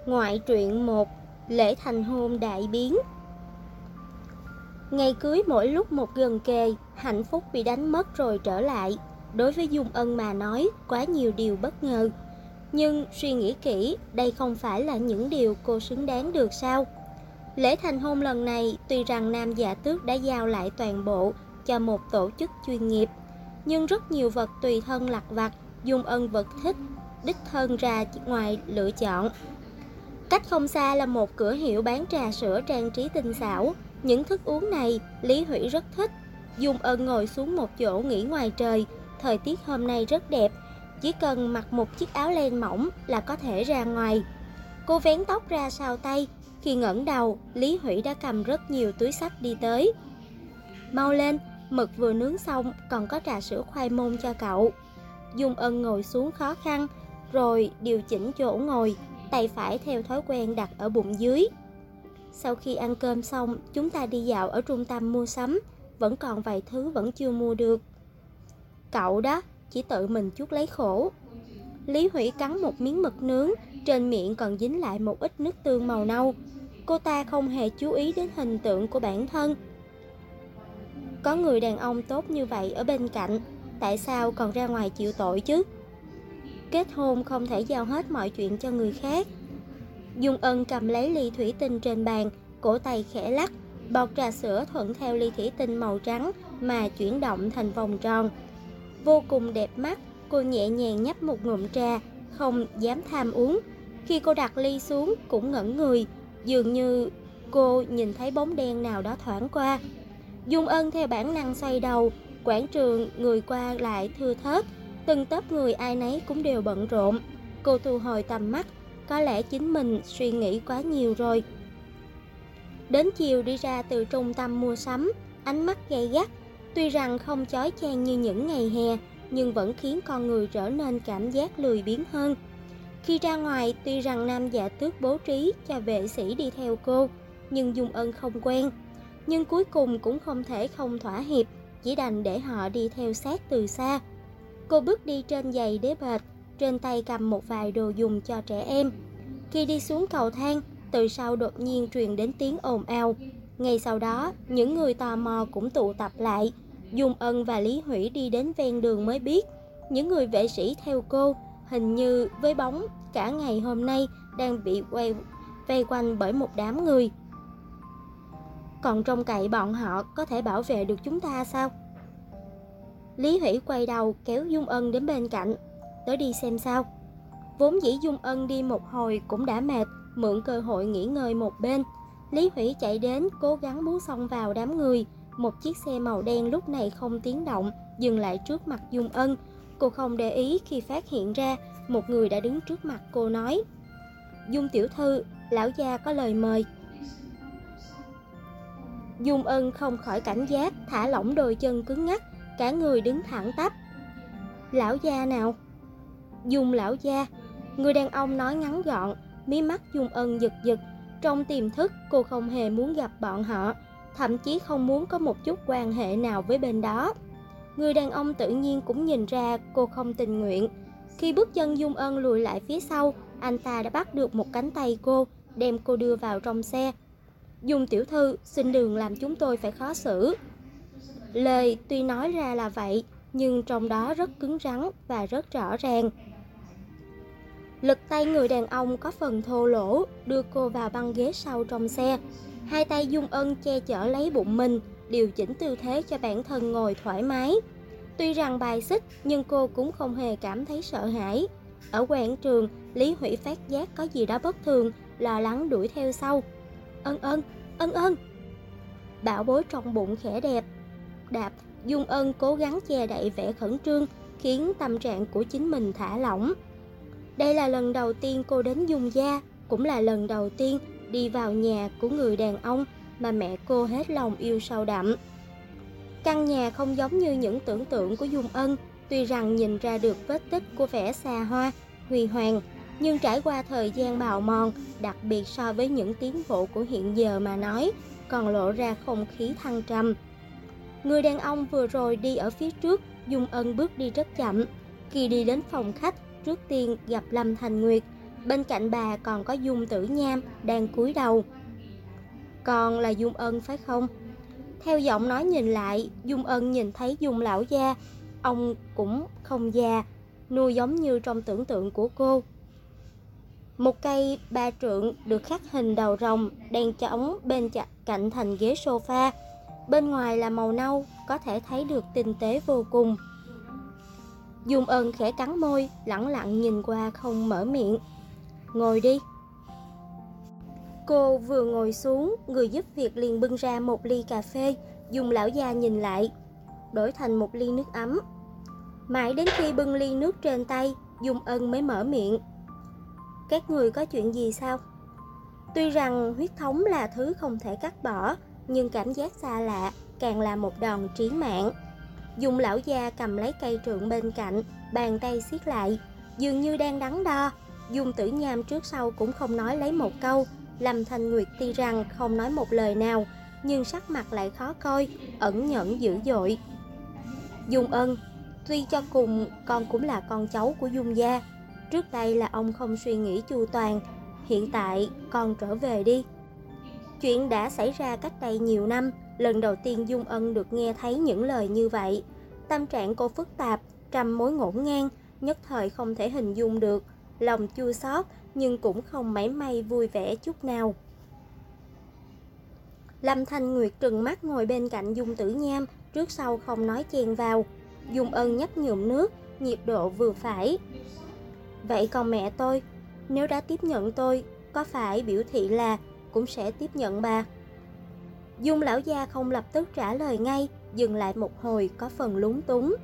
Ngoại truyện 1: Lễ thành hôn đại biến. Ngày cưới mỗi lúc một gần kề, hạnh phúc bị đánh mất rồi trở lại. Đối với Dung Ân mà nói, quá nhiều điều bất ngờ. Nhưng suy nghĩ kỹ, đây không phải là những điều cô xứng đáng được sao? Lễ thành hôn lần này, tuy rằng Nam Dạ Tước đã giao lại toàn bộ cho một tổ chức chuyên nghiệp, nhưng rất nhiều vật tùy thân lặt vặt, Dung Ân vẫn thích đích thân ra ngoài lựa chọn. Cách không xa là một cửa hiệu bán trà sữa trang trí tinh xảo. Những thức uống này Lý Hủy rất thích. Dung Ân ngồi xuống một chỗ nghỉ ngoài trời. Thời tiết hôm nay rất đẹp, chỉ cần mặc một chiếc áo len mỏng là có thể ra ngoài. Cô vén tóc ra sau tay. Khi ngẩng đầu, Lý Hủy đã cầm rất nhiều túi xách đi tới. Mau lên, mực vừa nướng xong, còn có trà sữa khoai môn cho cậu. Dung Ân ngồi xuống khó khăn, rồi điều chỉnh chỗ ngồi, tay phải theo thói quen đặt ở bụng dưới. Sau khi ăn cơm xong, chúng ta đi dạo ở trung tâm mua sắm, vẫn còn vài thứ vẫn chưa mua được. Cậu đó, chỉ tự mình chuốc lấy khổ. Lý Hủy cắn một miếng mực nướng, trên miệng còn dính lại một ít nước tương màu nâu. Cô ta không hề chú ý đến hình tượng của bản thân. Có người đàn ông tốt như vậy ở bên cạnh, tại sao còn ra ngoài chịu tội chứ? Kết hôn không thể giao hết mọi chuyện cho người khác. Dung Ân cầm lấy ly thủy tinh trên bàn, cổ tay khẽ lắc, bọt trà sữa thuận theo ly thủy tinh màu trắng mà chuyển động thành vòng tròn. Vô cùng đẹp mắt, cô nhẹ nhàng nhấp một ngụm trà, không dám tham uống. Khi cô đặt ly xuống cũng ngẩn người, dường như cô nhìn thấy bóng đen nào đó thoáng qua. Dung Ân theo bản năng xoay đầu, quảng trường người qua lại thưa thớt, từng tốp người ai nấy cũng đều bận rộn. Cô thu hồi tầm mắt, có lẽ chính mình suy nghĩ quá nhiều rồi. Đến chiều đi ra từ trung tâm mua sắm, ánh mắt gay gắt, tuy rằng không chói chang như những ngày hè, nhưng vẫn khiến con người trở nên cảm giác lười biếng hơn. Khi ra ngoài, tuy rằng Nam Dạ Tước bố trí cho vệ sĩ đi theo cô, nhưng Dung Ân không quen. Nhưng cuối cùng cũng không thể không thỏa hiệp, chỉ đành để họ đi theo sát từ xa. Cô bước đi trên giày đế bệt, trên tay cầm một vài đồ dùng cho trẻ em. Khi đi xuống cầu thang, từ sau đột nhiên truyền đến tiếng ồn ào. Ngay sau đó, những người tò mò cũng tụ tập lại. Dung Ân và Lý Hủy đi đến ven đường mới biết, những người vệ sĩ theo cô, hình như với bóng cả ngày hôm nay đang bị vây quanh bởi một đám người. Còn trông cậy bọn họ có thể bảo vệ được chúng ta sao? Lý Hủy quay đầu kéo Dung Ân đến bên cạnh. Tới đi xem sao. Vốn dĩ Dung Ân đi một hồi cũng đã mệt, mượn cơ hội nghỉ ngơi một bên. Lý Hủy chạy đến cố gắng muốn xông vào đám người. Một chiếc xe màu đen lúc này không tiếng động dừng lại trước mặt Dung Ân. Cô không để ý khi phát hiện ra một người đã đứng trước mặt cô nói: Dung tiểu thư, lão gia có lời mời. Dung Ân không khỏi cảnh giác, thả lỏng đôi chân cứng ngắc, cả người đứng thẳng tắp. Lão gia nào? Dung lão gia. Người đàn ông nói ngắn gọn. Mí mắt Dung Ân giật giật. Trong tiềm thức cô không hề muốn gặp bọn họ, thậm chí không muốn có một chút quan hệ nào với bên đó. Người đàn ông tự nhiên cũng nhìn ra cô không tình nguyện. Khi bước chân Dung Ân lùi lại phía sau, anh ta đã bắt được một cánh tay cô, đem cô đưa vào trong xe. Dung tiểu thư, xin đừng làm chúng tôi phải khó xử. Lời tuy nói ra là vậy, nhưng trong đó rất cứng rắn và rất rõ ràng. Lực tay người đàn ông có phần thô lỗ, đưa cô vào băng ghế sau trong xe. Hai tay Dung Ân che chở lấy bụng mình, điều chỉnh tư thế cho bản thân ngồi thoải mái. Tuy rằng bài xích, nhưng cô cũng không hề cảm thấy sợ hãi. Ở quảng trường, Lý Hủy phát giác có gì đó bất thường, lo lắng đuổi theo sau. Ân ân. Bảo bối trong bụng khẽ đạp. Dung Ân cố gắng che đậy vẻ khẩn trương, khiến tâm trạng của chính mình thả lỏng. Đây là lần đầu tiên cô đến Dung gia, cũng là lần đầu tiên đi vào nhà của người đàn ông mà mẹ cô hết lòng yêu sâu đậm. Căn nhà không giống như những tưởng tượng của Dung Ân, tuy rằng nhìn ra được vết tích của vẻ xa hoa, huy hoàng, nhưng trải qua thời gian bào mòn, đặc biệt so với những tiến bộ của hiện giờ mà nói, còn lộ ra không khí thăng trầm. Người đàn ông vừa rồi đi ở phía trước, Dung Ân bước đi rất chậm. Khi đi đến phòng khách, trước tiên gặp Lâm Thành Nguyệt. Bên cạnh bà còn có Dung Tử Nham đang cúi đầu. Con là Dung Ân phải không? Theo giọng nói nhìn lại, Dung Ân nhìn thấy Dung lão gia. Ông cũng không già, nuôi giống như trong tưởng tượng của cô. Một cây 3 trượng được khắc hình đầu rồng đang trống bên cạnh thành ghế sofa. Bên ngoài là màu nâu, có thể thấy được tinh tế vô cùng. Dung Ân khẽ cắn môi, lẳng lặng nhìn qua không mở miệng. Ngồi đi. Cô vừa ngồi xuống, người giúp việc liền bưng ra một ly cà phê. Dung lão gia nhìn lại, đổi thành một ly nước ấm. Mãi đến khi bưng ly nước trên tay, Dung Ân mới mở miệng. Các người có chuyện gì sao? Tuy rằng huyết thống là thứ không thể cắt bỏ, nhưng cảm giác xa lạ càng là một đòn chí mạng. Dung lão gia cầm lấy cây trượng bên cạnh, bàn tay siết lại, dường như đang đắn đo. Dung Tử Nham trước sau cũng không nói lấy một câu. Lâm Thanh Nguyệt tuy rằng không nói một lời nào, nhưng sắc mặt lại khó coi, ẩn nhẫn dữ dội. Dung Ân, tuy cho cùng con cũng là con cháu của Dung gia. Trước đây là ông không suy nghĩ chu toàn, hiện tại con trở về đi. Chuyện đã xảy ra cách đây nhiều năm, lần đầu tiên Dung Ân được nghe thấy những lời như vậy. Tâm trạng cô phức tạp, trăm mối ngổn ngang, nhất thời không thể hình dung được. Lòng chua xót nhưng cũng không mảy may vui vẻ chút nào. Lâm Thanh Nguyệt trừng mắt ngồi bên cạnh Dung Tử Nham, trước sau không nói chen vào. Dung Ân nhấp nhụm nước, nhiệt độ vừa phải. Vậy còn mẹ tôi, nếu đã tiếp nhận tôi, có phải biểu thị là cũng sẽ tiếp nhận bà? Dung lão gia không lập tức trả lời ngay, dừng lại một hồi có phần lúng túng.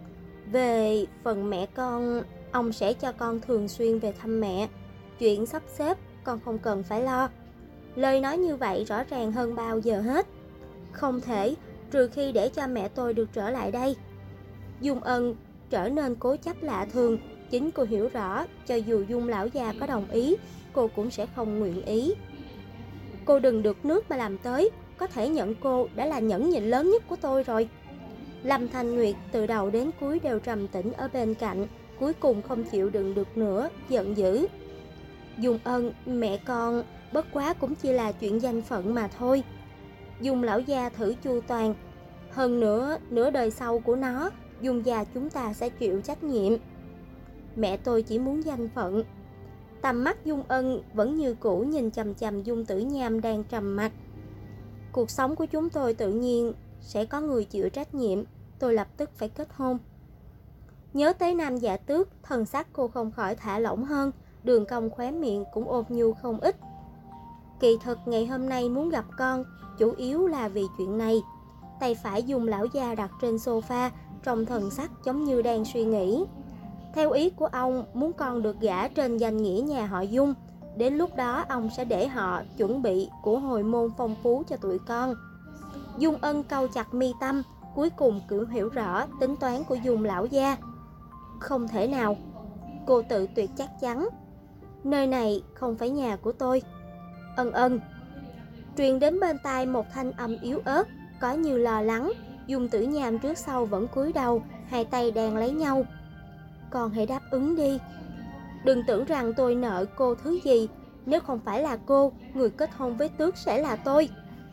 Về phần mẹ con, ông sẽ cho con thường xuyên về thăm mẹ. Chuyện sắp xếp con không cần phải lo. Lời nói như vậy rõ ràng hơn bao giờ hết. Không thể, trừ khi để cho mẹ tôi được trở lại đây. Dung Ân trở nên cố chấp lạ thường. Chính cô hiểu rõ, cho dù Dung lão già có đồng ý, cô cũng sẽ không nguyện ý. Cô đừng được nước mà làm tới, có thể nhận cô đã là nhẫn nhịn lớn nhất của tôi rồi. Lâm Thanh Nguyệt từ đầu đến cuối đều trầm tĩnh ở bên cạnh, cuối cùng không chịu đựng được nữa, giận dữ. Dung Ân, mẹ con, bất quá cũng chỉ là chuyện danh phận mà thôi. Dung lão gia thử chu toàn. Hơn nữa, nửa đời sau của nó, Dung gia chúng ta sẽ chịu trách nhiệm. Mẹ tôi chỉ muốn danh phận. Tầm mắt Dung Ân vẫn như cũ nhìn chằm chằm Dung Tử Nham đang trầm mặc. Cuộc sống của chúng tôi tự nhiên sẽ có người chịu trách nhiệm. Tôi lập tức phải kết hôn. Nhớ tới Nam Dạ Tước, thần sắc cô không khỏi thả lỏng hơn, đường cong khóe miệng cũng ôn nhu không ít. Kỳ thực ngày hôm nay muốn gặp con, chủ yếu là vì chuyện này. Tay phải Dung lão gia đặt trên sofa, trong thần sắc giống như đang suy nghĩ. Theo ý của ông, muốn con được gả trên danh nghĩa nhà họ Dung. Đến lúc đó ông sẽ để họ chuẩn bị của hồi môn phong phú cho tụi con. Dung Ân cau chặt mi tâm, cuối cùng cũng hiểu rõ tính toán của Dung lão gia. Không thể nào, cô tự tuyệt chắc chắn. Nơi này không phải nhà của tôi. Ân ân. Truyền đến bên tai một thanh âm yếu ớt, có như lo lắng. Dung Tử Nham trước sau vẫn cúi đầu, hai tay đang lấy nhau. Con hãy đáp ứng đi. Đừng tưởng rằng tôi nợ cô thứ gì. Nếu không phải là cô, người kết hôn với Tước sẽ là tôi.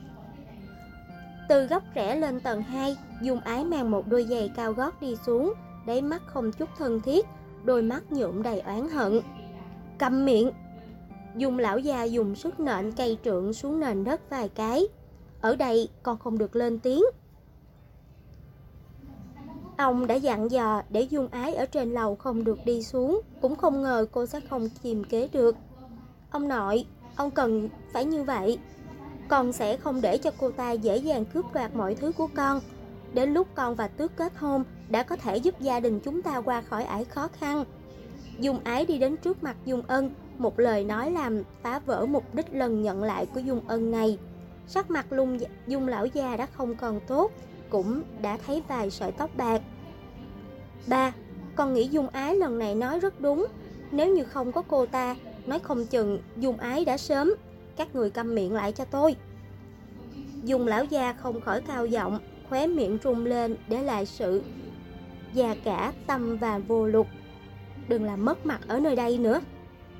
Từ góc rẽ lên tầng 2, Dung Ái mang một đôi giày cao gót đi xuống, đáy mắt không chút thân thiết, đôi mắt nhuộm đầy oán hận. Câm miệng. Dung lão già dùng sức nện cây trượng xuống nền đất vài cái. Ở đây con không được lên tiếng. Ông đã dặn dò để Dung Ái ở trên lầu không được đi xuống, cũng không ngờ cô sẽ không kiềm chế được. Ông nội, ông cần phải như vậy. Con sẽ không để cho cô ta dễ dàng cướp đoạt mọi thứ của con. Đến lúc con và Tước kết hôn, đã có thể giúp gia đình chúng ta qua khỏi ải khó khăn. Dung Ái đi đến trước mặt Dung Ân, một lời nói làm phá vỡ mục đích lần nhận lại của Dung Ân này. Sắc mặt Dung lão già đã không còn tốt, cũng đã thấy vài sợi tóc bạc. Ba, con nghĩ Dung Ái lần này nói rất đúng. Nếu như không có cô ta, nói không chừng Dung Ái đã sớm. Các người câm miệng lại cho tôi. Dung lão già không khỏi cao giọng, khóe miệng rung lên để lại sự già cả tâm và vô lục. Đừng làm mất mặt ở nơi đây nữa.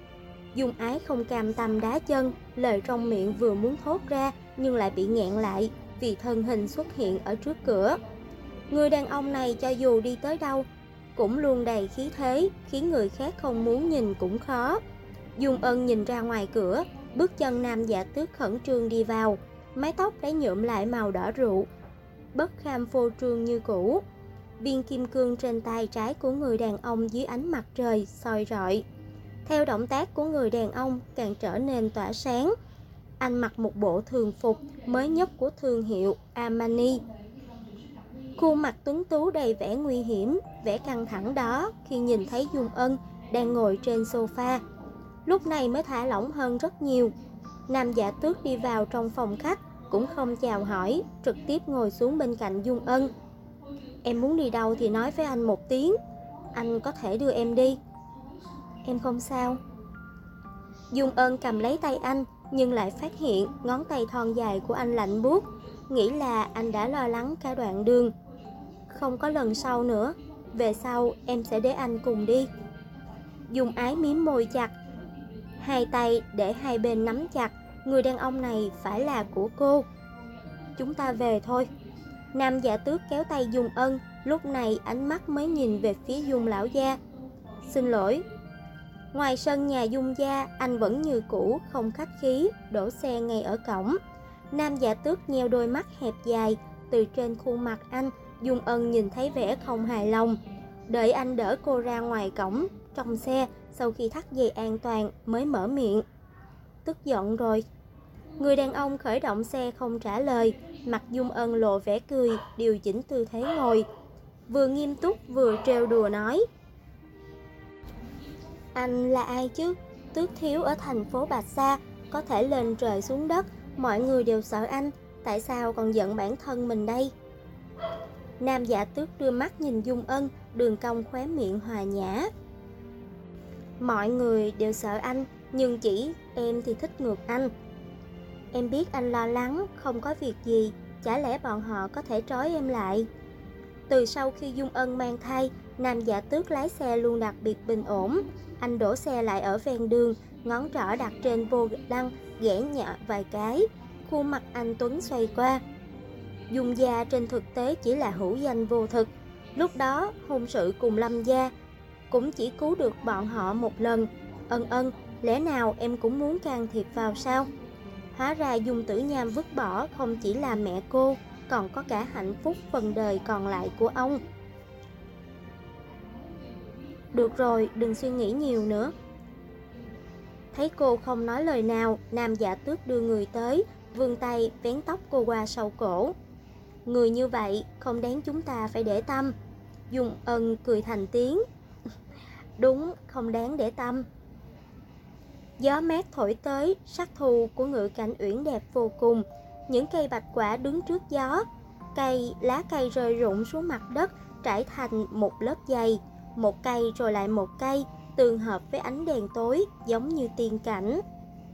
Dung Ái không cam tâm đá chân, lời trong miệng vừa muốn thốt ra nhưng lại bị nghẹn lại vì thân hình xuất hiện ở trước cửa. Người đàn ông này cho dù đi tới đâu cũng luôn đầy khí thế, khiến người khác không muốn nhìn cũng khó. Dung Ân nhìn ra ngoài cửa, bước chân Nam Dạ Tước khẩn trương đi vào, mái tóc đã nhuộm lại màu đỏ rượu, bất kham phô trương như cũ. Viên kim cương trên tay trái của người đàn ông dưới ánh mặt trời soi rọi. Theo động tác của người đàn ông càng trở nên tỏa sáng. Anh mặc một bộ thường phục mới nhất của thương hiệu Armani. Khuôn mặt tuấn tú đầy vẻ nguy hiểm, vẻ căng thẳng đó khi nhìn thấy Dung Ân đang ngồi trên sofa. Lúc này mới thả lỏng hơn rất nhiều. Nam Dạ Tước đi vào trong phòng khách cũng không chào hỏi, trực tiếp ngồi xuống bên cạnh Dung Ân. Em muốn đi đâu thì nói với anh một tiếng, anh có thể đưa em đi. Em không sao. Dung Ân cầm lấy tay anh, nhưng lại phát hiện ngón tay thon dài của anh lạnh buốt, nghĩ là anh đã lo lắng cả đoạn đường. Không có lần sau nữa, về sau em sẽ để anh cùng đi. Dung Ái mím môi chặt, hai tay để hai bên nắm chặt. Người đàn ông này phải là của cô. Chúng ta về thôi. Nam Dạ Tước kéo tay Dung Ân, lúc này ánh mắt mới nhìn về phía Dung lão gia. Xin lỗi. Ngoài sân nhà Dung gia, anh vẫn như cũ, không khách khí, đổ xe ngay ở cổng. Nam Dạ Tước nheo đôi mắt hẹp dài, từ trên khuôn mặt anh, Dung Ân nhìn thấy vẻ không hài lòng. Đợi anh đỡ cô ra ngoài cổng, trong xe, sau khi thắt dây an toàn mới mở miệng. Tức giận rồi. Người đàn ông khởi động xe không trả lời, mặt Dung Ân lộ vẻ cười, điều chỉnh tư thế ngồi. Vừa nghiêm túc vừa trêu đùa nói. Anh là ai chứ? Tước thiếu ở thành phố Bạch Sa, có thể lên trời xuống đất, mọi người đều sợ anh, tại sao còn giận bản thân mình đây? Nam Dạ Tước đưa mắt nhìn Dung Ân, đường cong khóe miệng hòa nhã. Mọi người đều sợ anh, nhưng chỉ em thì thích ngược anh. Em biết anh lo lắng, không có việc gì, chả lẽ bọn họ có thể trói em lại? Từ sau khi Dung Ân mang thai, Nam Dạ Tước lái xe luôn đặc biệt bình ổn. Anh đổ xe lại ở ven đường, ngón trỏ đặt trên vô lăng, ghẻ nhẹ vài cái. Khuôn mặt anh tuấn xoay qua. Dung gia trên thực tế chỉ là hữu danh vô thực. Lúc đó hôn sự cùng Lâm gia cũng chỉ cứu được bọn họ một lần. Ân, lẽ nào em cũng muốn can thiệp vào sao? Hóa ra Dung Tử Nham vứt bỏ không chỉ là mẹ cô, còn có cả hạnh phúc phần đời còn lại của ông. Được rồi, đừng suy nghĩ nhiều nữa. Thấy cô không nói lời nào, Nam Dạ Tước đưa người tới, vươn tay vén tóc cô qua sau cổ. Người như vậy không đáng chúng ta phải để tâm. Dung Ân cười thành tiếng. Đúng, không đáng để tâm. Gió mát thổi tới, sắc thu của Ngự Cảnh Uyển đẹp vô cùng. Những cây bạch quả đứng trước gió, lá cây rơi rụng xuống mặt đất, trải thành một lớp dày. Một cây rồi lại một cây, tương hợp với ánh đèn tối, giống như tiên cảnh.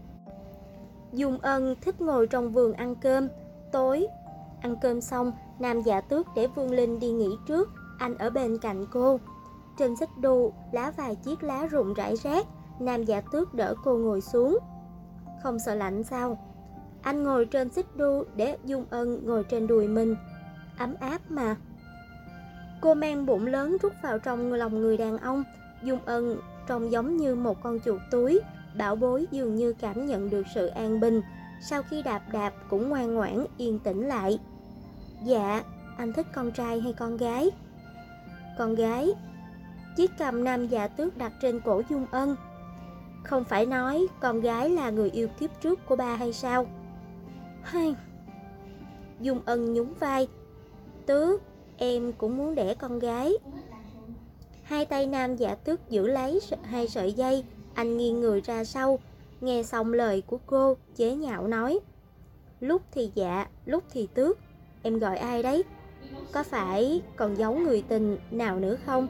Dung Ân thích ngồi trong vườn ăn cơm. Tối, ăn cơm xong, Nam Dạ Tước để Vương Linh đi nghỉ trước, anh ở bên cạnh cô. Trên xích đu, lá vài chiếc lá rụng rải rác, Nam Dạ Tước đỡ cô ngồi xuống. Không sợ lạnh sao? Anh ngồi trên xích đu để Dung Ân ngồi trên đùi mình. Ấm áp mà. Cô mang bụng lớn rút vào trong lòng người đàn ông. Dung Ân trông giống như một con chuột túi, bảo bối dường như cảm nhận được sự an bình. Sau khi đạp cũng ngoan ngoãn yên tĩnh lại. Dạ, anh thích con trai hay con gái? Con gái. Chiếc cầm Nam Dạ Tước đặt trên cổ Dung Ân. Không phải nói con gái là người yêu kiếp trước của ba hay sao? Hay. Dung Ân nhún vai. Tước, em cũng muốn đẻ con gái. Hai tay Nam Dạ Tước giữ lấy hai sợi dây, anh nghiêng người ra sau. Nghe xong lời của cô, chế nhạo nói. Lúc thì Dạ, lúc thì Tước. Em gọi ai đấy? Có phải còn giấu người tình nào nữa không?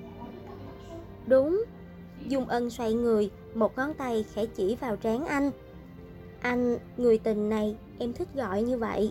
Đúng. Dung Ân xoay người, một ngón tay khẽ chỉ vào trán anh. Anh, người tình này, em thích gọi như vậy.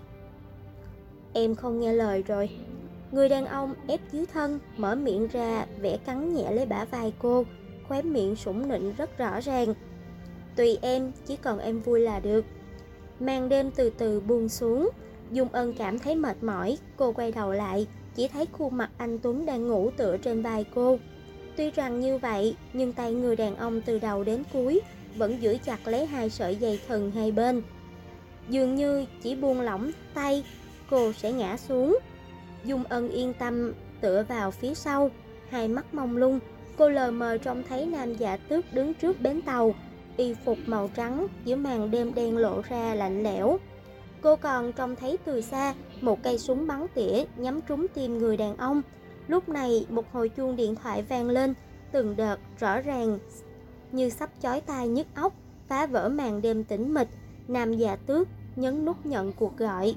Em không nghe lời rồi. Người đàn ông ép dưới thân, mở miệng ra, vẽ cắn nhẹ lấy bả vai cô, khóe miệng sủng nịnh rất rõ ràng. Tùy em, chỉ cần em vui là được. Màn đêm từ từ buông xuống. Dung Ân cảm thấy mệt mỏi. Cô quay đầu lại, chỉ thấy khuôn mặt anh Tuấn đang ngủ tựa trên vai cô. Tuy rằng như vậy, nhưng tay người đàn ông từ đầu đến cuối vẫn giữ chặt lấy hai sợi dây thừng hai bên. Dường như chỉ buông lỏng tay, cô sẽ ngã xuống. Dung Ân yên tâm tựa vào phía sau, hai mắt mông lung. Cô lờ mờ trông thấy Nam Dạ Tước đứng trước bến tàu, y phục màu trắng giữa màn đêm đen lộ ra lạnh lẽo. Cô còn trông thấy từ xa một cây súng bắn tỉa nhắm trúng tim người đàn ông. Lúc này một hồi chuông điện thoại vang lên, từng đợt rõ ràng như sắp chói tai nhức óc, phá vỡ màn đêm tĩnh mịch. Nam Dạ Tước nhấn nút nhận cuộc gọi.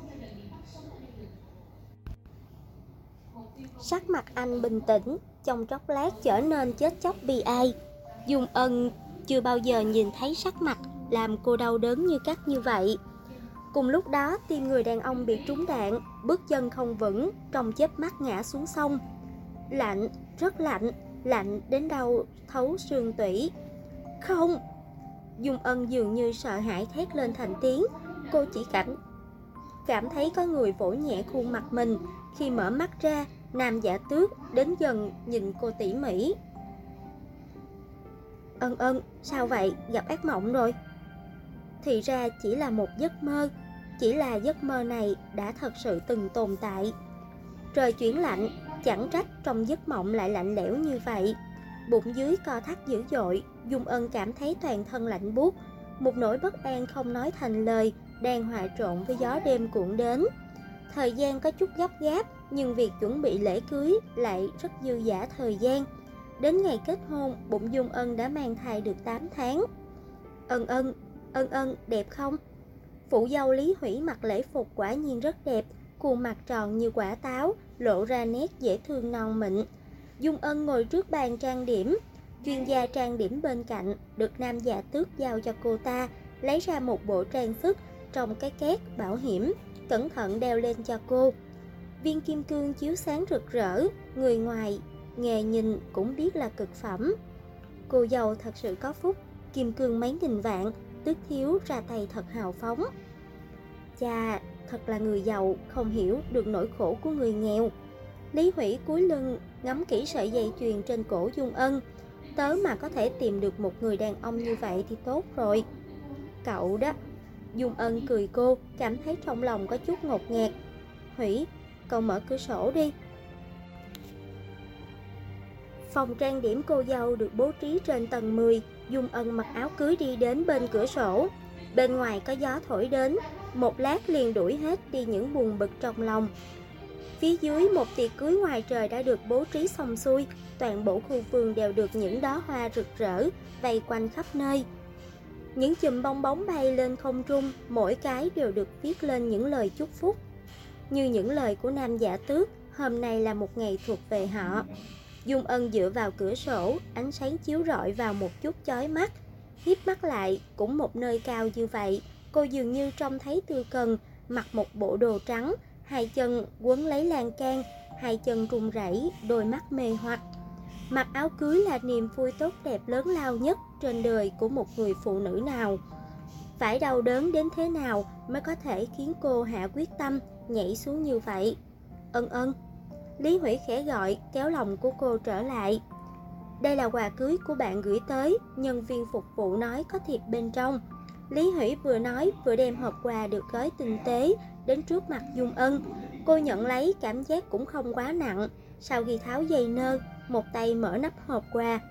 Sắc mặt anh bình tĩnh, trong chốc lát trở nên chết chóc bi ai. Dung Ân chưa bao giờ nhìn thấy sắc mặt làm cô đau đớn như cắt như vậy. Cùng lúc đó, tim người đàn ông bị trúng đạn, bước chân không vững, trong chớp mắt ngã xuống sông. Lạnh, rất lạnh, lạnh đến đau thấu xương tủy. Không! Dung Ân dường như sợ hãi thét lên thành tiếng. Cô chỉ cảm thấy có người vỗ nhẹ khuôn mặt mình. Khi mở mắt ra, Nam Dạ Tước đến gần nhìn cô tỉ mỉ. Ân, sao vậy? Gặp ác mộng rồi? Thì ra chỉ là một giấc mơ. Chỉ là giấc mơ này đã thật sự từng tồn tại. Trời chuyển lạnh, chẳng trách trong giấc mộng lại lạnh lẽo như vậy. Bụng dưới co thắt dữ dội, Dung Ân cảm thấy toàn thân lạnh buốt. Một nỗi bất an không nói thành lời đang hòa trộn với gió đêm cuộn đến. Thời gian có chút gấp gáp, nhưng việc chuẩn bị lễ cưới lại rất dư dả thời gian. Đến ngày kết hôn, bụng Dung Ân đã mang thai được 8 tháng. Ân, đẹp không? Phụ dâu Lý Hủy mặc lễ phục quả nhiên rất đẹp, khuôn mặt tròn như quả táo, lộ ra nét dễ thương non mịn. Dung Ân ngồi trước bàn trang điểm, chuyên gia trang điểm bên cạnh được Nam Dạ Tước giao cho cô ta, lấy ra một bộ trang sức trong cái két bảo hiểm, cẩn thận đeo lên cho cô. Viên kim cương chiếu sáng rực rỡ, người ngoài nghề nhìn cũng biết là cực phẩm. Cô dâu thật sự có phúc, kim cương mấy nghìn vạn, Tước thiếu ra tay thật hào phóng. Chà, thật là người giàu không hiểu được nỗi khổ của người nghèo. Lý Hủy cúi lưng ngắm kỹ sợi dây chuyền trên cổ Dung Ân. Tớ mà có thể tìm được một người đàn ông như vậy thì tốt rồi. Cậu đó. Dung Ân cười cô, cảm thấy trong lòng có chút ngột ngạt. Hủy, cậu mở cửa sổ đi. Phòng trang điểm cô dâu được bố trí trên tầng 10. Dung Ân mặc áo cưới đi đến bên cửa sổ. Bên ngoài có gió thổi đến, một lát liền đuổi hết đi những buồn bực trong lòng. Phía dưới một tiệc cưới ngoài trời đã được bố trí xong xuôi, toàn bộ khu vườn đều được những đóa hoa rực rỡ vây quanh khắp nơi. Những chùm bong bóng bay lên không trung, mỗi cái đều được viết lên những lời chúc phúc. Như những lời của Nam Dạ Tước, hôm nay là một ngày thuộc về họ. Dung Ân dựa vào cửa sổ, ánh sáng chiếu rọi vào một chút chói mắt. Híp mắt lại, cũng một nơi cao như vậy, cô dường như trông thấy Tư Cần mặc một bộ đồ trắng, hai chân quấn lấy lan can, hai chân run rẩy, đôi mắt mê hoặc. Mặc áo cưới là niềm vui tốt đẹp lớn lao nhất trên đời của một người phụ nữ nào. Phải đau đớn đến thế nào mới có thể khiến cô hạ quyết tâm nhảy xuống như vậy? Ân. Lý Hủy khẽ gọi, kéo lòng của cô trở lại. Đây là quà cưới của bạn gửi tới, nhân viên phục vụ nói có thiệp bên trong. Lý Hủy vừa nói vừa đem hộp quà được gói tinh tế đến trước mặt Dung Ân. Cô nhận lấy, cảm giác cũng không quá nặng. Sau khi tháo dây nơ, một tay mở nắp hộp quà.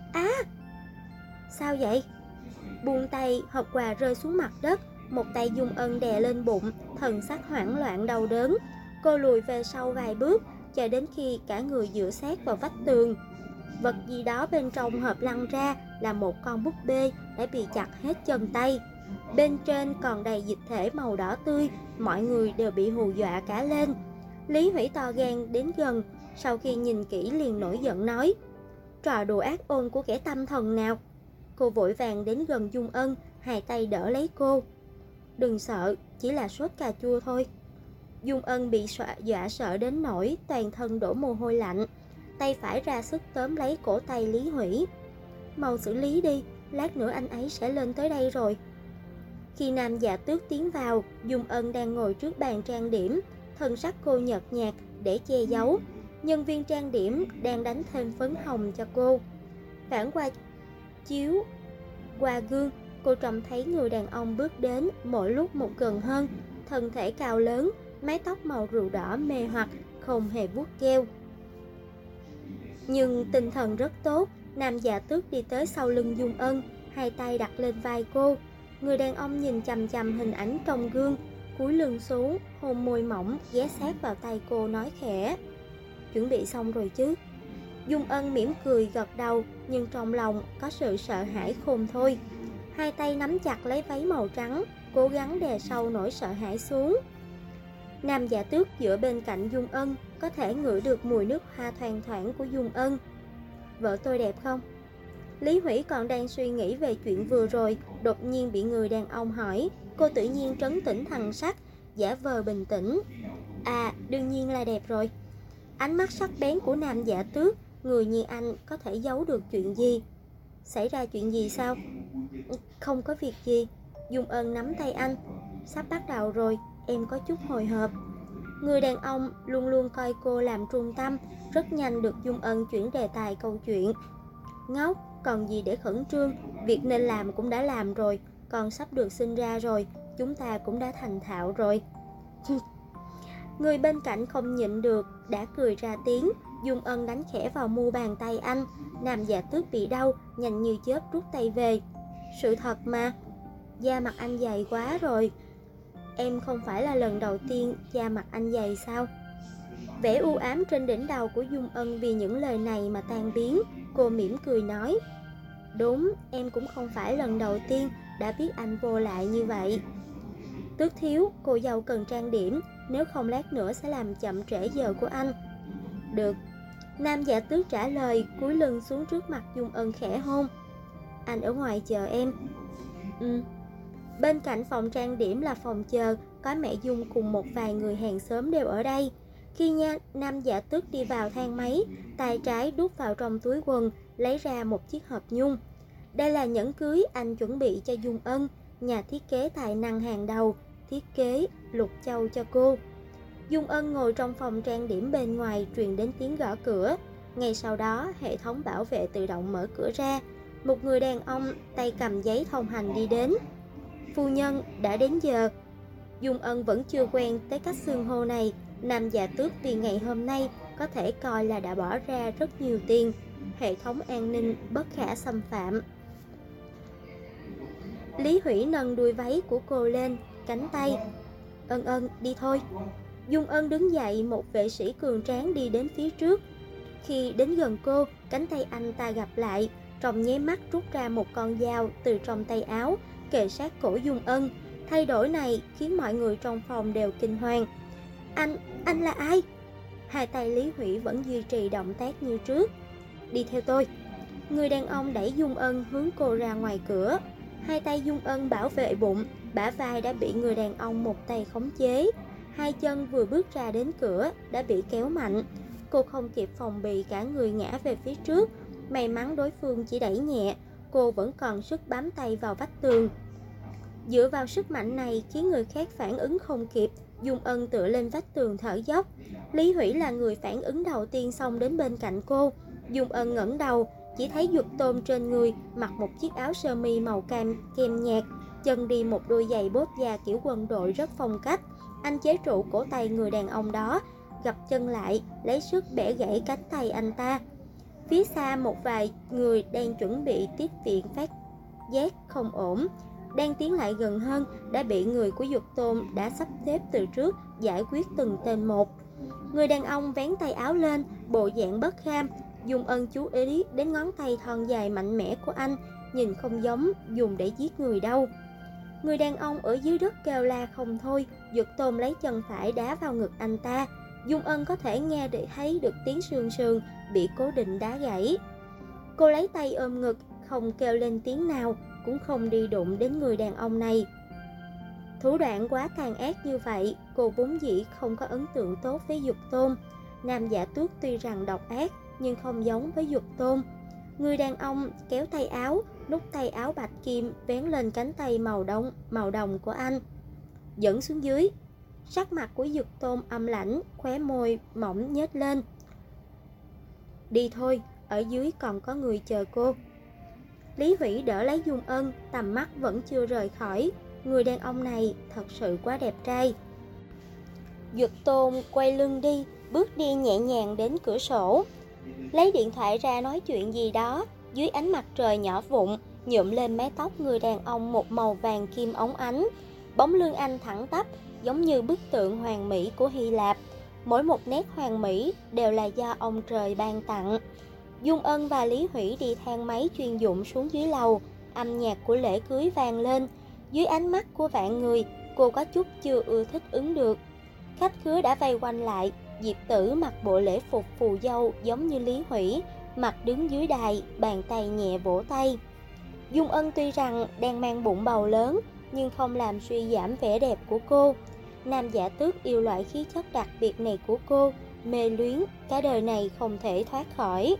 Sao vậy? Buông tay, hộp quà rơi xuống mặt đất. Một tay Dung Ân đè lên bụng, thần sắc hoảng loạn đau đớn. Cô lùi về sau vài bước, cho đến khi cả người dựa sát vào vách tường. Vật gì đó bên trong hộp lăn ra là một con búp bê đã bị chặt hết chân tay. Bên trên còn đầy dịch thể màu đỏ tươi, mọi người đều bị hù dọa cả lên. Lý Hủy to gan đến gần, sau khi nhìn kỹ liền nổi giận nói: Trò đùa ác ôn của kẻ tâm thần nào? Cô vội vàng đến gần Dung Ân, hai tay đỡ lấy cô. Đừng sợ, chỉ là sốt cà chua thôi. Dung Ân bị dọa sợ đến nỗi toàn thân đổ mồ hôi lạnh, tay phải ra sức tóm lấy cổ tay Lý Hủy. Mau xử lý đi, lát nữa anh ấy sẽ lên tới đây rồi. Khi Nam Dạ Tước tiến vào, Dung Ân đang ngồi trước bàn trang điểm, thân sắc cô nhợt nhạt để che giấu. Nhân viên trang điểm đang đánh thêm phấn hồng cho cô. Phản qua chiếu qua gương, cô trông thấy người đàn ông bước đến mỗi lúc một gần hơn, thân thể cao lớn, mái tóc màu rượu đỏ mê hoặc, không hề vuốt keo. Nhưng tinh thần rất tốt. Nam Dạ Tước đi tới sau lưng Dung Ân, hai tay đặt lên vai cô. Người đàn ông nhìn chằm chằm hình ảnh trong gương, cúi lưng xuống, hôn môi mỏng ghé sát vào tay cô nói khẽ: "Chuẩn bị xong rồi chứ?" Dung Ân mỉm cười gật đầu, nhưng trong lòng có sự sợ hãi khôn thôi. Hai tay nắm chặt lấy váy màu trắng, cố gắng đè sâu nỗi sợ hãi xuống. Nam Dạ Tước dựa bên cạnh Dung Ân, có thể ngửi được mùi nước hoa thoang thoảng của Dung Ân. "Vợ tôi đẹp không?" Lý Hủy còn đang suy nghĩ về chuyện vừa rồi, đột nhiên bị người đàn ông hỏi. Cô tự nhiên trấn tĩnh thần sắc, giả vờ bình tĩnh: "À, đương nhiên là đẹp rồi." Ánh mắt sắc bén của Nam Dạ Tước: "Người như anh có thể giấu được chuyện gì?" "Xảy ra chuyện gì sao?" "Không có việc gì." Dung Ân nắm tay anh: "Sắp bắt đầu rồi, em có chút hồi hộp." Người đàn ông luôn luôn coi cô làm trung tâm, rất nhanh được Dung Ân chuyển đề tài câu chuyện. "Ngốc, còn gì để khẩn trương, việc nên làm cũng đã làm rồi, con sắp được sinh ra rồi, chúng ta cũng đã thành thạo rồi." Người bên cạnh không nhịn được, đã cười ra tiếng. Dung Ân đánh khẽ vào mu bàn tay anh. Nam Dạ Tước bị đau, nhanh như chớp rút tay về. "Sự thật mà, da mặt anh dày quá rồi." "Em không phải là lần đầu tiên da mặt anh dày sao?" Vẻ u ám trên đỉnh đầu của Dung Ân vì những lời này mà tan biến. Cô mỉm cười nói: "Đúng, em cũng không phải lần đầu tiên đã biết anh vô lại như vậy." "Tước thiếu, cô dâu cần trang điểm, nếu không lát nữa sẽ làm chậm trễ giờ của anh." "Được." Nam Dạ Tước trả lời, cúi lưng xuống trước mặt Dung Ân khẽ hôn. "Anh ở ngoài chờ em." "Ừ." Bên cạnh phòng trang điểm là phòng chờ, có mẹ Dung cùng một vài người hàng xóm đều ở đây. Khi Nam Dạ Tước đi vào thang máy, tay trái đút vào trong túi quần, lấy ra một chiếc hộp nhung. Đây là nhẫn cưới anh chuẩn bị cho Dung Ân, nhà thiết kế tài năng hàng đầu, thiết kế lục châu cho cô. Dung Ân ngồi trong phòng trang điểm, bên ngoài truyền đến tiếng gõ cửa. Ngay sau đó, hệ thống bảo vệ tự động mở cửa ra. Một người đàn ông tay cầm giấy thông hành đi đến. "Phu nhân, đã đến giờ." Dung Ân vẫn chưa quen tới cách xưng hô này. Nam Dạ Tước vì ngày hôm nay có thể coi là đã bỏ ra rất nhiều tiền. Hệ thống an ninh bất khả xâm phạm. Lý Hủy nâng đuôi váy của cô lên, cánh tay: "Ân Ân, đi thôi." Dung Ân đứng dậy, một vệ sĩ cường tráng đi đến phía trước. Khi đến gần cô, cánh tay anh ta gặp lại, trong nháy mắt rút ra một con dao từ trong tay áo, kề sát cổ Dung Ân. Thay đổi này khiến mọi người trong phòng đều kinh hoàng. Anh là ai?" Hai tay Lý Hủy vẫn duy trì động tác như trước. "Đi theo tôi." Người đàn ông đẩy Dung Ân hướng cô ra ngoài cửa. Hai tay Dung Ân bảo vệ bụng, bả vai đã bị người đàn ông một tay khống chế. Hai chân vừa bước ra đến cửa đã bị kéo mạnh. Cô không kịp phòng bị, cả người ngã về phía trước. May mắn đối phương chỉ đẩy nhẹ, cô vẫn còn sức bám tay vào vách tường. Dựa vào sức mạnh này khiến người khác phản ứng không kịp, Dung Ân tựa lên vách tường thở dốc. Lý Hủy là người phản ứng đầu tiên xông đến bên cạnh cô. Dung Ân ngẩng đầu, chỉ thấy Duật Tôn trên người mặc một chiếc áo sơ mi màu cam kem nhạt, chân đi một đôi giày bốt da kiểu quân đội rất phong cách. Anh chế trụ cổ tay người đàn ông đó, gập chân lại, lấy sức bẻ gãy cánh tay anh ta. Phía xa một vài người đang chuẩn bị tiếp viện phát giác không ổn, đang tiến lại gần hơn, đã bị người của Duật Tôn đã sắp xếp từ trước giải quyết từng tên một. Người đàn ông vén tay áo lên, bộ dạng bất kham. Dung Ân chú ý đến ngón tay thon dài mạnh mẽ của anh, nhìn không giống dùng để giết người đâu. Người đàn ông ở dưới đất kêu la không thôi. Duật Tôn lấy chân phải đá vào ngực anh ta. Dung Ân có thể nghe để thấy được tiếng sườn sườn bị cố định đá gãy. Cô lấy tay ôm ngực, không kêu lên tiếng nào, cũng không đi đụng đến người đàn ông này. Thủ đoạn quá tàn ác như vậy, cô vốn dĩ không có ấn tượng tốt với Duật Tôn. Nam Dạ Tước tuy rằng độc ác, nhưng không giống với Duật Tôn. Người đàn ông kéo tay áo, nút tay áo bạch kim vén lên cánh tay màu đồng của anh, dẫn xuống dưới. Sắc mặt của Dực Tôn âm lãnh, khóe môi mỏng nhếch lên. Đi thôi, ở dưới còn có người chờ cô. Lý Hủy đỡ lấy Dung Ân, tầm mắt vẫn chưa rời khỏi người đàn ông này, thật sự quá đẹp trai. Dực Tôn quay lưng đi, bước đi nhẹ nhàng đến cửa sổ, lấy điện thoại ra nói chuyện gì đó. Dưới ánh mặt trời nhỏ vụn nhuộm lên mái tóc người đàn ông một màu vàng kim óng ánh. Bóng lưng anh thẳng tắp, giống như bức tượng hoàn mỹ của Hy Lạp. Mỗi một nét hoàn mỹ đều là do ông trời ban tặng. Dung Ân và Lý Hủy đi thang máy chuyên dụng xuống dưới lầu. Âm nhạc của lễ cưới vang lên. Dưới ánh mắt của vạn người, cô có chút chưa ưa thích ứng được. Khách khứa đã vây quanh lại. Diệp Tử mặc bộ lễ phục phù dâu giống như Lý Hủy, mặt đứng dưới đài, bàn tay nhẹ vỗ tay. Dung Ân tuy rằng đang mang bụng bầu lớn, nhưng không làm suy giảm vẻ đẹp của cô. Nam Giả Tước yêu loại khí chất đặc biệt này của cô, mê luyến, cả đời này không thể thoát khỏi.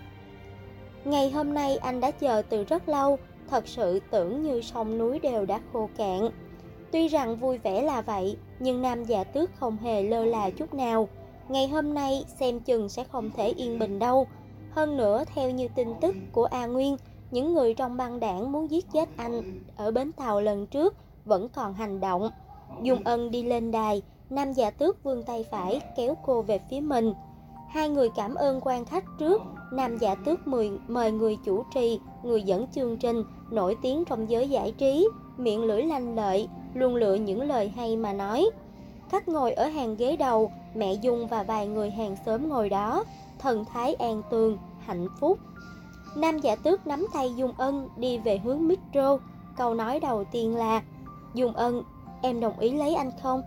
Ngày hôm nay anh đã chờ từ rất lâu, thật sự tưởng như sông núi đều đã khô cạn. Tuy rằng vui vẻ là vậy, nhưng Nam Giả Tước không hề lơ là chút nào. Ngày hôm nay xem chừng sẽ không thể yên bình đâu. Hơn nữa, theo như tin tức của A Nguyên, những người trong băng đảng muốn giết chết anh ở bến tàu lần trước vẫn còn hành động. Dung Ân đi lên đài, Nam Giả Tước vươn tay phải kéo cô về phía mình. Hai người cảm ơn quan khách trước. Nam Giả Tước mời người chủ trì, người dẫn chương trình nổi tiếng trong giới giải trí, miệng lưỡi lanh lợi, luôn lựa những lời hay mà nói. Khách ngồi ở hàng ghế đầu, mẹ Dung và vài người hàng xóm ngồi đó, thần thái an tường, hạnh phúc. Nam Giả Tước nắm tay Dung Ân đi về hướng micro. Câu nói đầu tiên là: Dung Ân, em đồng ý lấy anh không?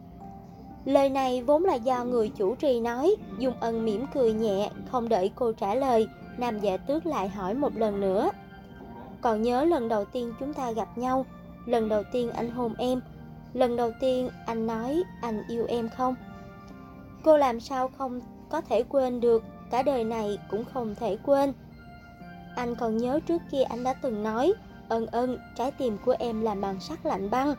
Lời này vốn là do người chủ trì nói. Dung Ân mỉm cười nhẹ, không đợi cô trả lời, Nam Giả Tước lại hỏi một lần nữa. Còn nhớ lần đầu tiên chúng ta gặp nhau, lần đầu tiên anh hôn em, lần đầu tiên anh nói anh yêu em không? Cô làm sao không có thể quên được, cả đời này cũng không thể quên. Anh còn nhớ trước kia anh đã từng nói: Ân Ân, trái tim của em là bằng sắt lạnh băng.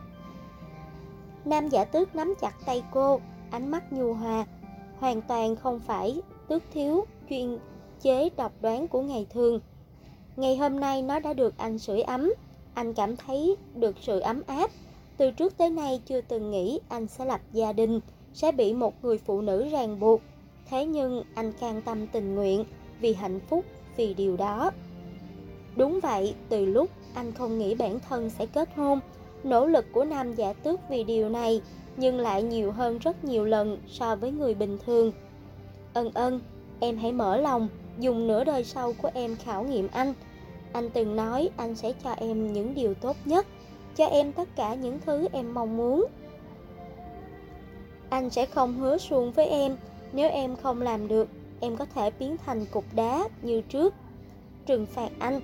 Nam Giả Tước nắm chặt tay cô, ánh mắt nhu hòa, hoàn toàn không phải tước thiếu chuyên chế độc đoán của ngày thường. Ngày hôm nay nó đã được anh sưởi ấm, anh cảm thấy được sự ấm áp. Từ trước tới nay chưa từng nghĩ anh sẽ lập gia đình, sẽ bị một người phụ nữ ràng buộc. Thế nhưng anh cam tâm tình nguyện, vì hạnh phúc, vì điều đó. Đúng vậy, từ lúc anh không nghĩ bản thân sẽ kết hôn, nỗ lực của Nam Giả Tước vì điều này, nhưng lại nhiều hơn rất nhiều lần so với người bình thường. Ân Ân, em hãy mở lòng, dùng nửa đời sau của em khảo nghiệm anh. Anh từng nói anh sẽ cho em những điều tốt nhất, cho em tất cả những thứ em mong muốn. Anh sẽ không hứa suông với em, nếu em không làm được, em có thể biến thành cục đá như trước, trừng phạt anh.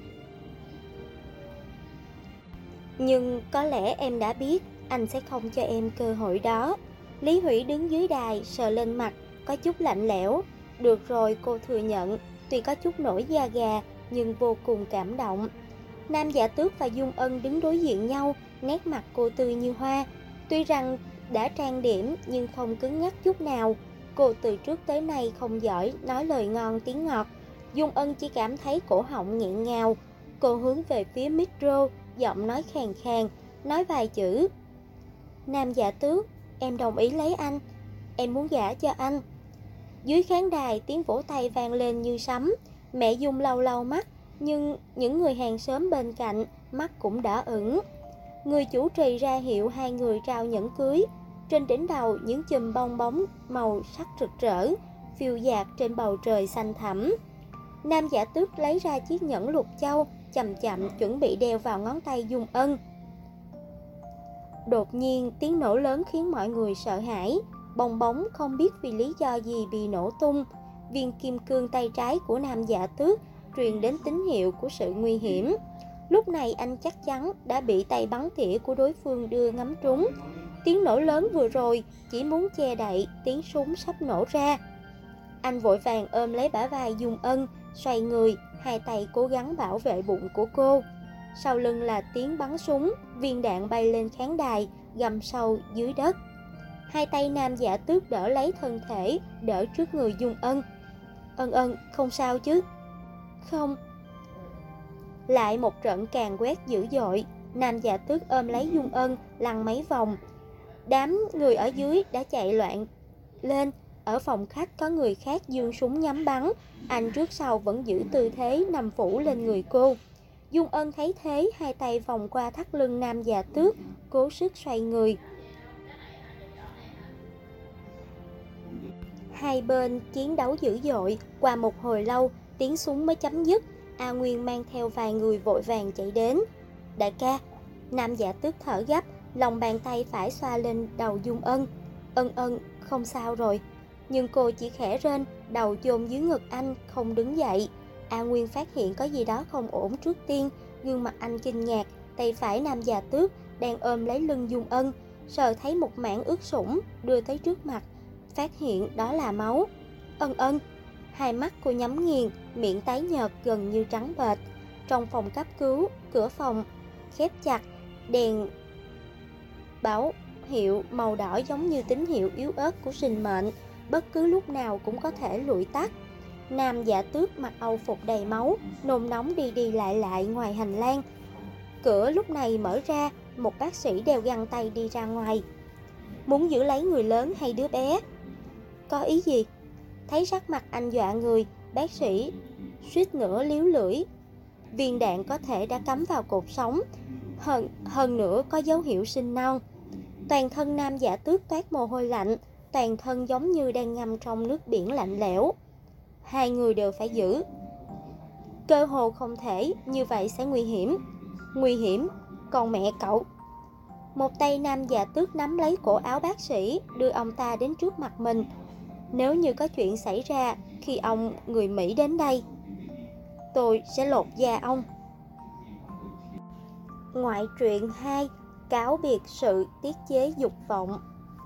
Nhưng có lẽ em đã biết, anh sẽ không cho em cơ hội đó. Lý Hủy đứng dưới đài, sờ lên mặt, có chút lạnh lẽo. Được rồi, cô thừa nhận, tuy có chút nổi da gà, nhưng vô cùng cảm động. Nam Giả Tước và Dung Ân đứng đối diện nhau, nét mặt cô tươi như hoa. Tuy rằng đã trang điểm, nhưng không cứng nhắc chút nào. Cô từ trước tới nay không giỏi nói lời ngon tiếng ngọt. Dung Ân chỉ cảm thấy cổ họng nghẹn ngào. Cô hướng về phía micro, giọng nói khàn khàn, nói vài chữ. Nam Giả Tước, em đồng ý lấy anh, em muốn gả cho anh. Dưới khán đài tiếng vỗ tay vang lên như sấm. Mẹ Dung lau lau mắt, nhưng những người hàng xóm bên cạnh mắt cũng đỏ ửng. Người chủ trì ra hiệu hai người trao nhẫn cưới. Trên đỉnh đầu những chùm bong bóng màu sắc rực rỡ phiêu dạt trên bầu trời xanh thẳm. Nam Giả Tước lấy ra chiếc nhẫn lục châu, chậm chậm chuẩn bị đeo vào ngón tay Dung Ân. Đột nhiên tiếng nổ lớn khiến mọi người sợ hãi. Bong bóng không biết vì lý do gì bị nổ tung. Viên kim cương tay trái của Nam Giả Tước truyền đến tín hiệu của sự nguy hiểm. Lúc này anh chắc chắn đã bị tay bắn tỉa của đối phương đưa ngắm trúng. Tiếng nổ lớn vừa rồi chỉ muốn che đậy tiếng súng sắp nổ ra. Anh vội vàng ôm lấy bả vai Dung Ân, xoay người, hai tay cố gắng bảo vệ bụng của cô. sau lưng là tiếng bắn súng, viên đạn bay lên khán đài, găm sâu dưới đất. Hai tay Nam Dạ Tước đỡ lấy thân thể, đỡ trước người Dung Ân. Ân Ân, không sao chứ? Không. Lại một trận càn quét dữ dội, Nam Dạ Tước ôm lấy Dung Ân, lăn mấy vòng. Đám người ở dưới đã chạy loạn lên. Ở phòng khách có người khác giương súng nhắm bắn, anh trước sau vẫn giữ tư thế nằm phủ lên người cô. Dung Ân thấy thế, hai tay vòng qua thắt lưng Nam Dạ Tước, cố sức xoay người. Hai bên chiến đấu dữ dội, qua một hồi lâu, tiếng súng mới chấm dứt. A Nguyên mang theo vài người vội vàng chạy đến. Đại ca. Nam Dạ Tước thở gấp, lòng bàn tay phải xoa lên đầu Dung Ân. Ân Ân, không sao rồi. Nhưng cô chỉ khẽ rên, đầu chôn dưới ngực anh, không đứng dậy. A Nguyên phát hiện có gì đó không ổn trước tiên, gương mặt anh kinh ngạc, tay phải Nam Dạ Tước đang ôm lấy lưng Dung Ân, sờ thấy một mảng ướt sũng, đưa tới trước mặt, phát hiện đó là máu. Ân Ân. Hai mắt cô nhắm nghiền, miệng tái nhợt gần như trắng bệch. Trong phòng cấp cứu, cửa phòng khép chặt, đèn báo hiệu màu đỏ giống như tín hiệu yếu ớt của sinh mệnh, bất cứ lúc nào cũng có thể lụi tắt. Nam Dạ Tước mặc âu phục đầy máu, nôn nóng đi đi lại ngoài hành lang. Cửa lúc này mở ra, một bác sĩ đeo găng tay đi ra ngoài. Muốn giữ lấy người lớn hay đứa bé? Có ý gì? Thấy sắc mặt anh dọa người, bác sĩ suýt nữa líu lưỡi. Viên đạn có thể đã cắm vào cột sống, hơn nữa có dấu hiệu sinh non. Toàn thân Nam Dạ Tước toát mồ hôi lạnh, toàn thân giống như đang ngâm trong nước biển lạnh lẽo. Hai người đều phải giữ. Cơ hồ không thể, như vậy sẽ nguy hiểm. Nguy hiểm, còn mẹ cậu. Một tay Nam Dạ Tước nắm lấy cổ áo bác sĩ, đưa ông ta đến trước mặt mình. Nếu như có chuyện xảy ra khi ông người Mỹ đến đây, tôi sẽ lột da ông. Ngoại truyện 2: Cáo biệt sự tiết chế dục vọng.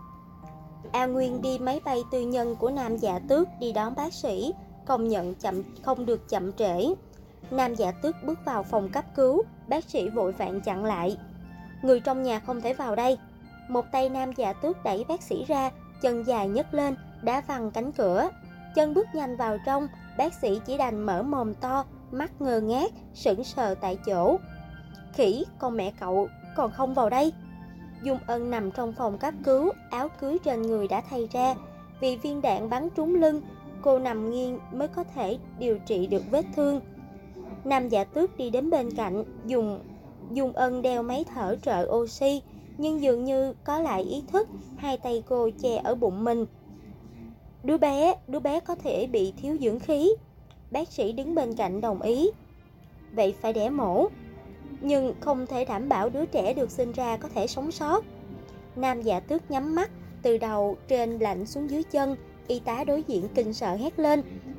A Nguyên đi máy bay tư nhân của Nam Dạ Tước đi đón bác sĩ, công nhận không được chậm trễ. Nam Dạ Tước bước vào phòng cấp cứu, bác sĩ vội vàng chặn lại. Người trong nhà không thể vào đây. Một tay Nam Dạ Tước đẩy bác sĩ ra, chân dài nhấc lên, đá văng cánh cửa. Chân bước nhanh vào trong, bác sĩ chỉ đành mở mồm to, mắt ngơ ngác, sững sờ tại chỗ. Khỉ, con mẹ cậu còn không vào đây. Dung Ân nằm trong phòng cấp cứu, áo cưới trên người đã thay ra. Vì viên đạn bắn trúng lưng, cô nằm nghiêng mới có thể điều trị được vết thương. Nam Dạ Tước đi đến bên cạnh, Dung Ân đeo máy thở trợ oxy, nhưng dường như có lại ý thức, hai tay cô che ở bụng mình. Đứa bé có thể bị thiếu dưỡng khí. Bác sĩ đứng bên cạnh đồng ý. Vậy phải đẻ mổ, nhưng không thể đảm bảo đứa trẻ được sinh ra có thể sống sót. Nam Dạ Tước nhắm mắt, từ đầu trên lạnh xuống dưới chân. Y tá đối diện kinh sợ hét lên.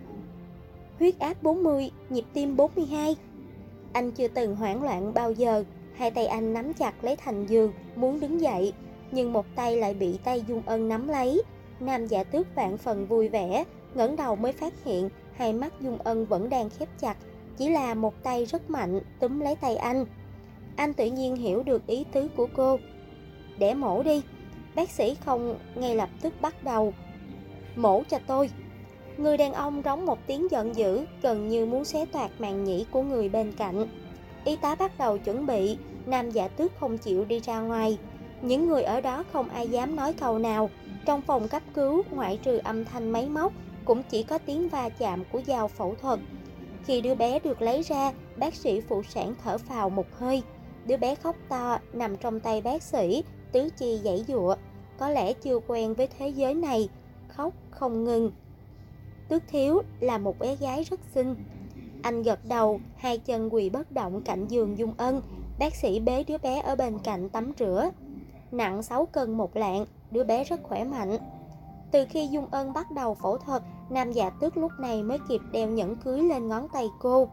Huyết áp 40, nhịp tim 42. Anh chưa từng hoảng loạn bao giờ. Hai tay anh nắm chặt lấy thành giường, muốn đứng dậy, nhưng một tay lại bị tay Dung Ân nắm lấy. Nam Dạ Tước vạn phần vui vẻ, ngẩng đầu mới phát hiện hai mắt Dung Ân vẫn đang khép chặt, chỉ là một tay rất mạnh túm lấy tay anh. Anh tự nhiên hiểu được ý tứ của cô. Để mổ đi. Bác sĩ không ngay lập tức bắt đầu. Mổ cho tôi. Người đàn ông rống một tiếng giận dữ, gần như muốn xé toạc màng nhĩ của người bên cạnh. Y tá bắt đầu chuẩn bị. Nam Dạ Tước không chịu đi ra ngoài. Những người ở đó không ai dám nói câu nào. Trong phòng cấp cứu, ngoại trừ âm thanh máy móc, cũng chỉ có tiếng va chạm của dao phẫu thuật. Khi đứa bé được lấy ra, bác sĩ phụ sản thở phào một hơi. Đứa bé khóc to, nằm trong tay bác sĩ, tứ chi giãy giụa. Có lẽ chưa quen với thế giới này, khóc không ngừng. Tước Thiếu là một bé gái rất xinh. Anh gật đầu, hai chân quỳ bất động cạnh giường Dung Ân. Bác sĩ bế đứa bé ở bên cạnh tắm rửa. Nặng 6 cân 1 lạng, đứa bé rất khỏe mạnh. Từ khi Dung Ân bắt đầu phẫu thuật, Nam Dạ Tước lúc này mới kịp đeo nhẫn cưới lên ngón tay cô.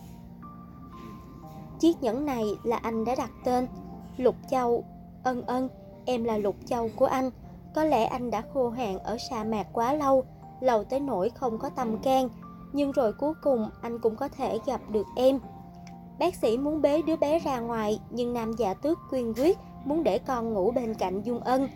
Chiếc nhẫn này là anh đã đặt tên Lục Châu. Ân Ân, em là Lục Châu của anh. Có lẽ anh đã khô hạn ở sa mạc quá lâu, lâu tới nỗi không có tâm can. Nhưng rồi cuối cùng anh cũng có thể gặp được em. Bác sĩ muốn bế đứa bé ra ngoài, nhưng Nam Dạ Tước kiên quyết muốn để con ngủ bên cạnh Dung Ân.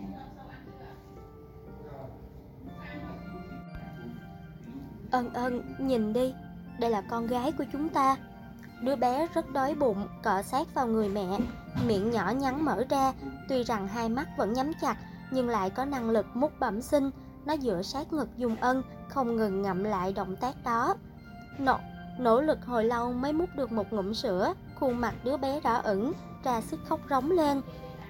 Ân Ân, nhìn đi, đây là con gái của chúng ta. Đứa bé rất đói bụng, cọ sát vào người mẹ, miệng nhỏ nhắn mở ra, tuy rằng hai mắt vẫn nhắm chặt, nhưng lại có năng lực mút bẩm sinh. Nó dựa sát ngực Dung Ân, không ngừng ngậm lại động tác đó. Nỗ lực hồi lâu mới mút được một ngụm sữa, khuôn mặt đứa bé đỏ ửng, ra sức khóc rống lên.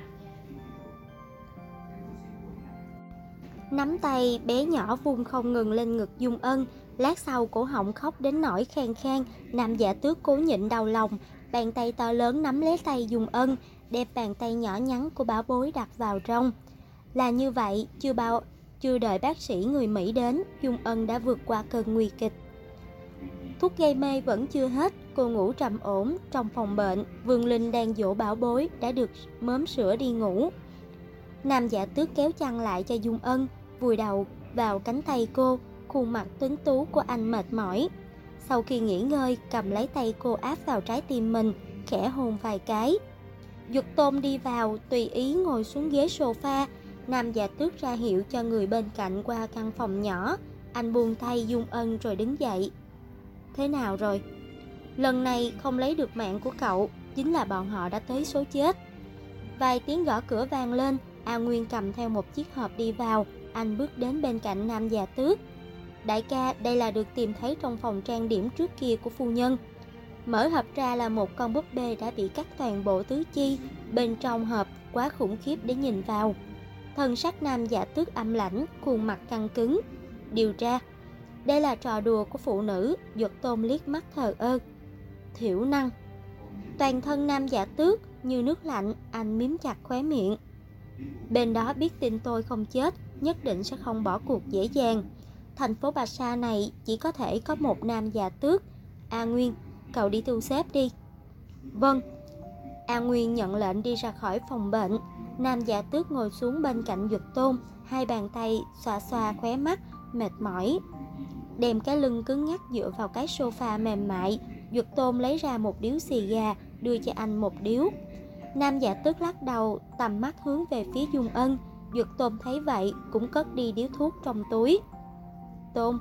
Nắm tay bé nhỏ vung không ngừng lên ngực Dung Ân. Lát sau cổ họng khóc đến nỗi khan khan. Nam Dạ Tước cố nhịn đau lòng, bàn tay to lớn nắm lấy tay Dung Ân, đem bàn tay nhỏ nhắn của bảo bối đặt vào trong. Là như vậy, chưa đợi bác sĩ người Mỹ đến, Dung Ân đã vượt qua cơn nguy kịch. Thuốc gây mê vẫn chưa hết, cô ngủ trầm ổn. Trong phòng bệnh, Vương Linh đang dỗ bảo bối đã được mớm sữa đi ngủ. Nam Dạ Tước kéo chăn lại cho Dung Ân, vùi đầu vào cánh tay cô. Khuôn mặt tuấn tú của anh mệt mỏi. Sau khi nghỉ ngơi, cầm lấy tay cô áp vào trái tim mình, khẽ hôn vài cái. Duật Tôn đi vào, tùy ý ngồi xuống ghế sofa. Nam Dạ Tước ra hiệu cho người bên cạnh qua căn phòng nhỏ. Anh buông tay Dung Ân rồi đứng dậy. Thế nào rồi? Lần này không lấy được mạng của cậu, chính là bọn họ đã tới số chết. Vài tiếng gõ cửa vang lên. A Nguyên cầm theo một chiếc hộp đi vào. Anh bước đến bên cạnh Nam Dạ Tước. Đại ca, đây là được tìm thấy trong phòng trang điểm trước kia của phu nhân. Mở hộp ra là một con búp bê đã bị cắt toàn bộ tứ chi. Bên trong hộp quá khủng khiếp để nhìn vào. Thân sắc Nam Dạ Tước âm lãnh, khuôn mặt căng cứng. Điều tra. Đây là trò đùa của phụ nữ. Duật Tôn liếc mắt thờ ơ. Thiểu năng. Toàn thân Nam Dạ Tước như nước lạnh, anh miếm chặt khóe miệng. Bên đó biết tin tôi không chết, nhất định sẽ không bỏ cuộc dễ dàng. Thành phố Bạch Sa này chỉ có thể có một Nam Dạ Tước. A Nguyên, cậu đi thu xếp đi. Vâng. A Nguyên nhận lệnh đi ra khỏi phòng bệnh. Nam Dạ Tước ngồi xuống bên cạnh Duật Tôn, hai bàn tay xoa xoa khóe mắt, mệt mỏi. Đem cái lưng cứng ngắc dựa vào cái sofa mềm mại. Duật Tôn lấy ra một điếu xì gà, đưa cho anh một điếu. Nam Dạ Tước lắc đầu, tầm mắt hướng về phía Dung Ân. Duật Tôn thấy vậy cũng cất đi điếu thuốc trong túi. Tôn,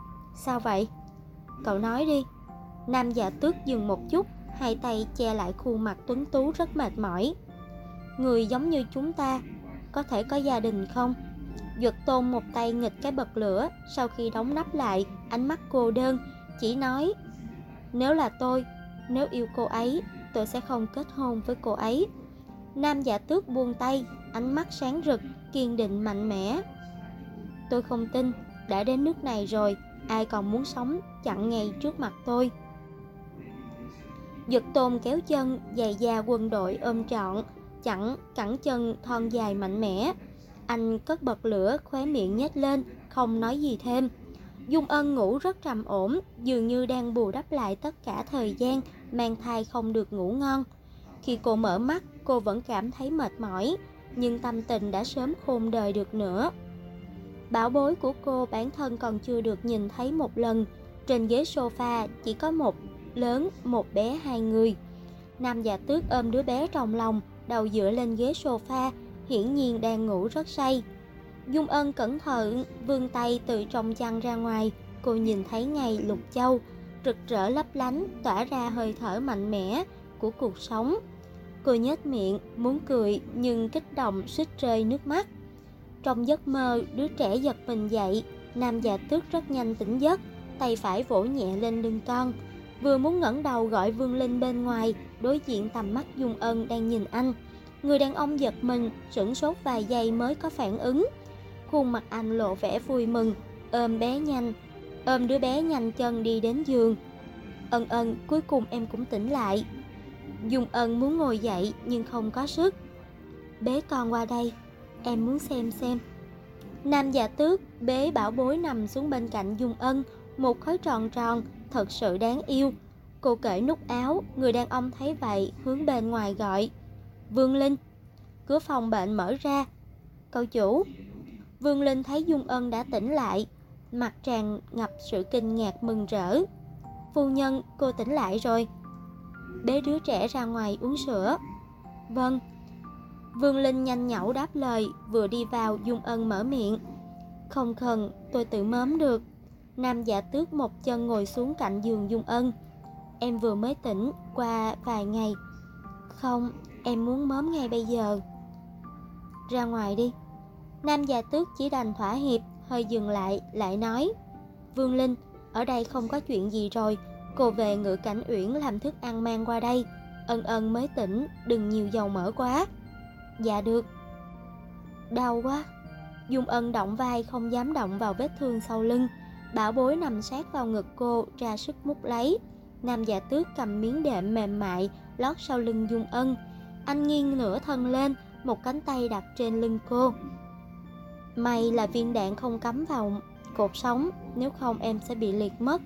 sao vậy? Cậu nói đi. Nam Dạ Tước dừng một chút, hai tay che lại khuôn mặt tuấn tú rất mệt mỏi. Người giống như chúng ta có thể có gia đình không? Duật Tôn một tay nghịch cái bật lửa, sau khi đóng nắp lại, ánh mắt cô đơn, chỉ nói: nếu là tôi, nếu yêu cô ấy, tôi sẽ không kết hôn với cô ấy. Nam Dạ Tước buông tay, ánh mắt sáng rực, kiên định mạnh mẽ. Tôi không tin, đã đến nước này rồi, ai còn muốn sống chặn ngay trước mặt tôi. Duật Tôn kéo chân, giày da quân đội ôm trọn, cẳng chân thon dài mạnh mẽ. Anh cất bật lửa, khóe miệng nhếch lên, không nói gì thêm. Dung Ân ngủ rất trầm ổn, dường như đang bù đắp lại tất cả thời gian mang thai không được ngủ ngon. Khi cô mở mắt, cô vẫn cảm thấy mệt mỏi, nhưng tâm tình đã sớm khôn đời được nữa. Bảo bối của cô bản thân còn chưa được nhìn thấy một lần. Trên ghế sofa chỉ có một lớn, một bé, hai người. Nam Dạ Tước ôm đứa bé trong lòng, đầu dựa lên ghế sofa, hiển nhiên đang ngủ rất say. Dung Ân cẩn thận vươn tay từ trong chăn ra ngoài. Cô nhìn thấy ngày lục châu, rực rỡ lấp lánh, tỏa ra hơi thở mạnh mẽ của cuộc sống. Cô nhếch miệng, muốn cười nhưng kích động suýt rơi nước mắt. Trong giấc mơ, đứa trẻ giật mình dậy. Nam Dạ Tước rất nhanh tỉnh giấc, tay phải vỗ nhẹ lên lưng con. Vừa muốn ngẩng đầu gọi Vương Linh bên ngoài, đối diện tầm mắt Dung Ân đang nhìn anh. Người đàn ông giật mình, sửng sốt vài giây mới có phản ứng. Khuôn mặt anh lộ vẻ vui mừng, ôm đứa bé nhanh chân đi đến giường. Ân, cuối cùng em cũng tỉnh lại. Dung Ân muốn ngồi dậy nhưng không có sức. Bế con qua đây, em muốn xem. Nam Dạ Tước bế bảo bối nằm xuống bên cạnh Dung Ân, một khối tròn tròn, thật sự đáng yêu. Cô cởi nút áo, người đàn ông thấy vậy hướng bên ngoài gọi: Vương Linh. Cửa phòng bệnh mở ra. Cậu chủ. Vương Linh thấy Dung Ân đã tỉnh lại, mặt tràn ngập sự kinh ngạc mừng rỡ. Phu nhân, cô tỉnh lại rồi. bế đứa trẻ ra ngoài uống sữa. Vâng. Vương Linh nhanh nhảu đáp lời, vừa đi vào Dung Ân mở miệng. Không cần, tôi tự mớm được. Nam Dạ Tước một chân ngồi xuống cạnh giường Dung Ân. Em vừa mới tỉnh, qua vài ngày. Không, em muốn mớm ngay bây giờ. Ra ngoài đi. Nam Dạ Tước chỉ đành thỏa hiệp, hơi dừng lại nói. Vương Linh, ở đây không có chuyện gì rồi, cô về Ngự Cảnh Uyển làm thức ăn mang qua đây. Ân Ân mới tỉnh, đừng nhiều dầu mỡ quá. Dạ được. Đau quá. Dung Ân động vai không dám động vào vết thương sau lưng. Bảo bối nằm sát vào ngực cô, ra sức mút lấy. Nam Dạ Tước cầm miếng đệm mềm mại lót sau lưng Dung Ân. Anh nghiêng nửa thân lên, một cánh tay đặt trên lưng cô. May là viên đạn không cắm vào cột sống, nếu không em sẽ bị liệt mất.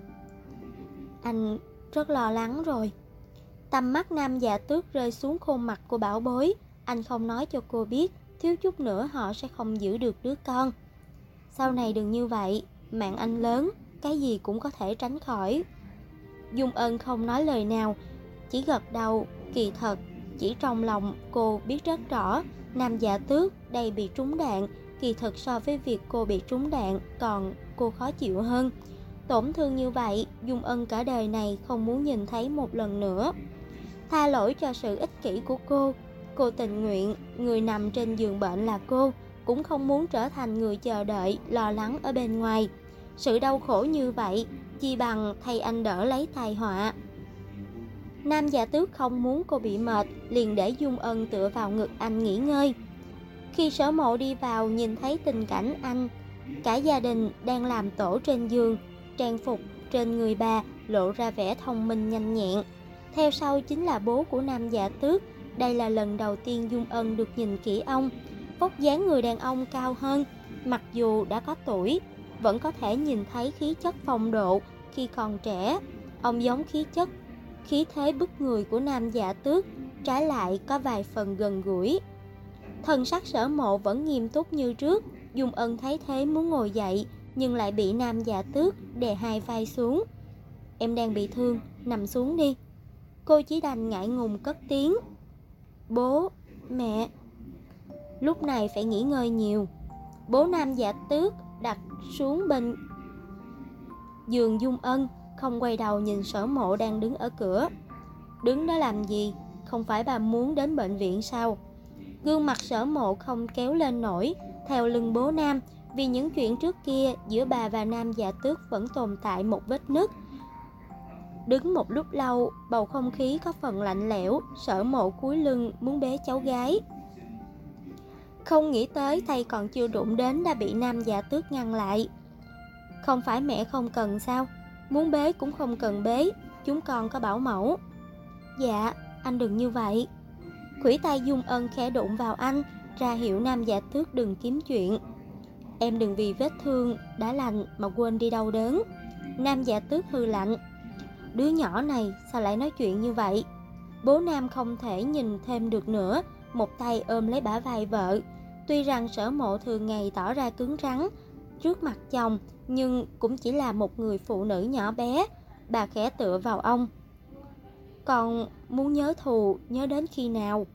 Anh rất lo lắng rồi. Tầm mắt Nam Dạ Tước rơi xuống khuôn mặt của bảo bối. Anh không nói cho cô biết, thiếu chút nữa họ sẽ không giữ được đứa con. Sau này đừng như vậy, mạng anh lớn, cái gì cũng có thể tránh khỏi. Dung Ân không nói lời nào, chỉ gật đầu. Kỳ thật, chỉ trong lòng cô biết rất rõ, Nam Dạ Tước đây bị trúng đạn. Kỳ thật so với việc cô bị trúng đạn, còn cô khó chịu hơn. Tổn thương như vậy, Dung Ân cả đời này không muốn nhìn thấy một lần nữa. Tha lỗi cho sự ích kỷ của cô tình nguyện, người nằm trên giường bệnh là cô, cũng không muốn trở thành người chờ đợi, lo lắng ở bên ngoài. Sự đau khổ như vậy, chi bằng thay anh đỡ lấy tai họa. Nam Dạ Tước không muốn cô bị mệt, liền để Dung Ân tựa vào ngực anh nghỉ ngơi. Khi Sở Mộ đi vào nhìn thấy tình cảnh anh, cả gia đình đang làm tổ trên giường, trang phục trên người bà lộ ra vẻ thông minh nhanh nhẹn. Theo sau chính là bố của Nam Dạ Tước. Đây là lần đầu tiên Dung Ân được nhìn kỹ ông. Vóc dáng người đàn ông cao hơn, mặc dù đã có tuổi, vẫn có thể nhìn thấy khí chất phong độ. Khi còn trẻ, ông giống khí thế bức người của Nam Dạ Tước, trái lại có vài phần gần gũi. Thần sắc Sở Mộ vẫn nghiêm túc như trước. Dung Ân thấy thế muốn ngồi dậy, nhưng lại bị Nam Dạ Tước đè hai vai xuống. Em đang bị thương, nằm xuống đi. Cô chỉ đành ngại ngùng cất tiếng. Bố, mẹ. Lúc này phải nghỉ ngơi nhiều. Bố Nam Dạ Tước đặt xuống bên giường Dung Ân, không quay đầu nhìn Sở Mộ đang đứng ở cửa. Đứng đó làm gì? Không phải bà muốn đến bệnh viện sao? Gương mặt Sở Mộ không kéo lên nổi, theo lưng bố Nam. Vì những chuyện trước kia, giữa bà và Nam Dạ Tước vẫn tồn tại một vết nứt. Đứng một lúc lâu, bầu không khí có phần lạnh lẽo. Sở Mộ cúi lưng muốn bế cháu gái. Không nghĩ tới tay còn chưa đụng đến đã bị Nam Dạ Tước ngăn lại. Không phải mẹ không cần sao? Muốn bế cũng không cần bế, chúng con có bảo mẫu. Dạ, anh đừng như vậy. Khuỷu tay Dung Ân khẽ đụng vào anh, ra hiệu Nam Dạ Tước đừng kiếm chuyện. Em đừng vì vết thương đã lành mà quên đi đau đớn. Nam Dạ Tước hừ lạnh. Đứa nhỏ này sao lại nói chuyện như vậy? Bố Nam không thể nhìn thêm được nữa, một tay ôm lấy bả vai vợ. Tuy rằng Sở Mộ thường ngày tỏ ra cứng rắn trước mặt chồng, nhưng cũng chỉ là một người phụ nữ nhỏ bé. Bà khẽ tựa vào ông. Con muốn nhớ thù, nhớ đến khi nào?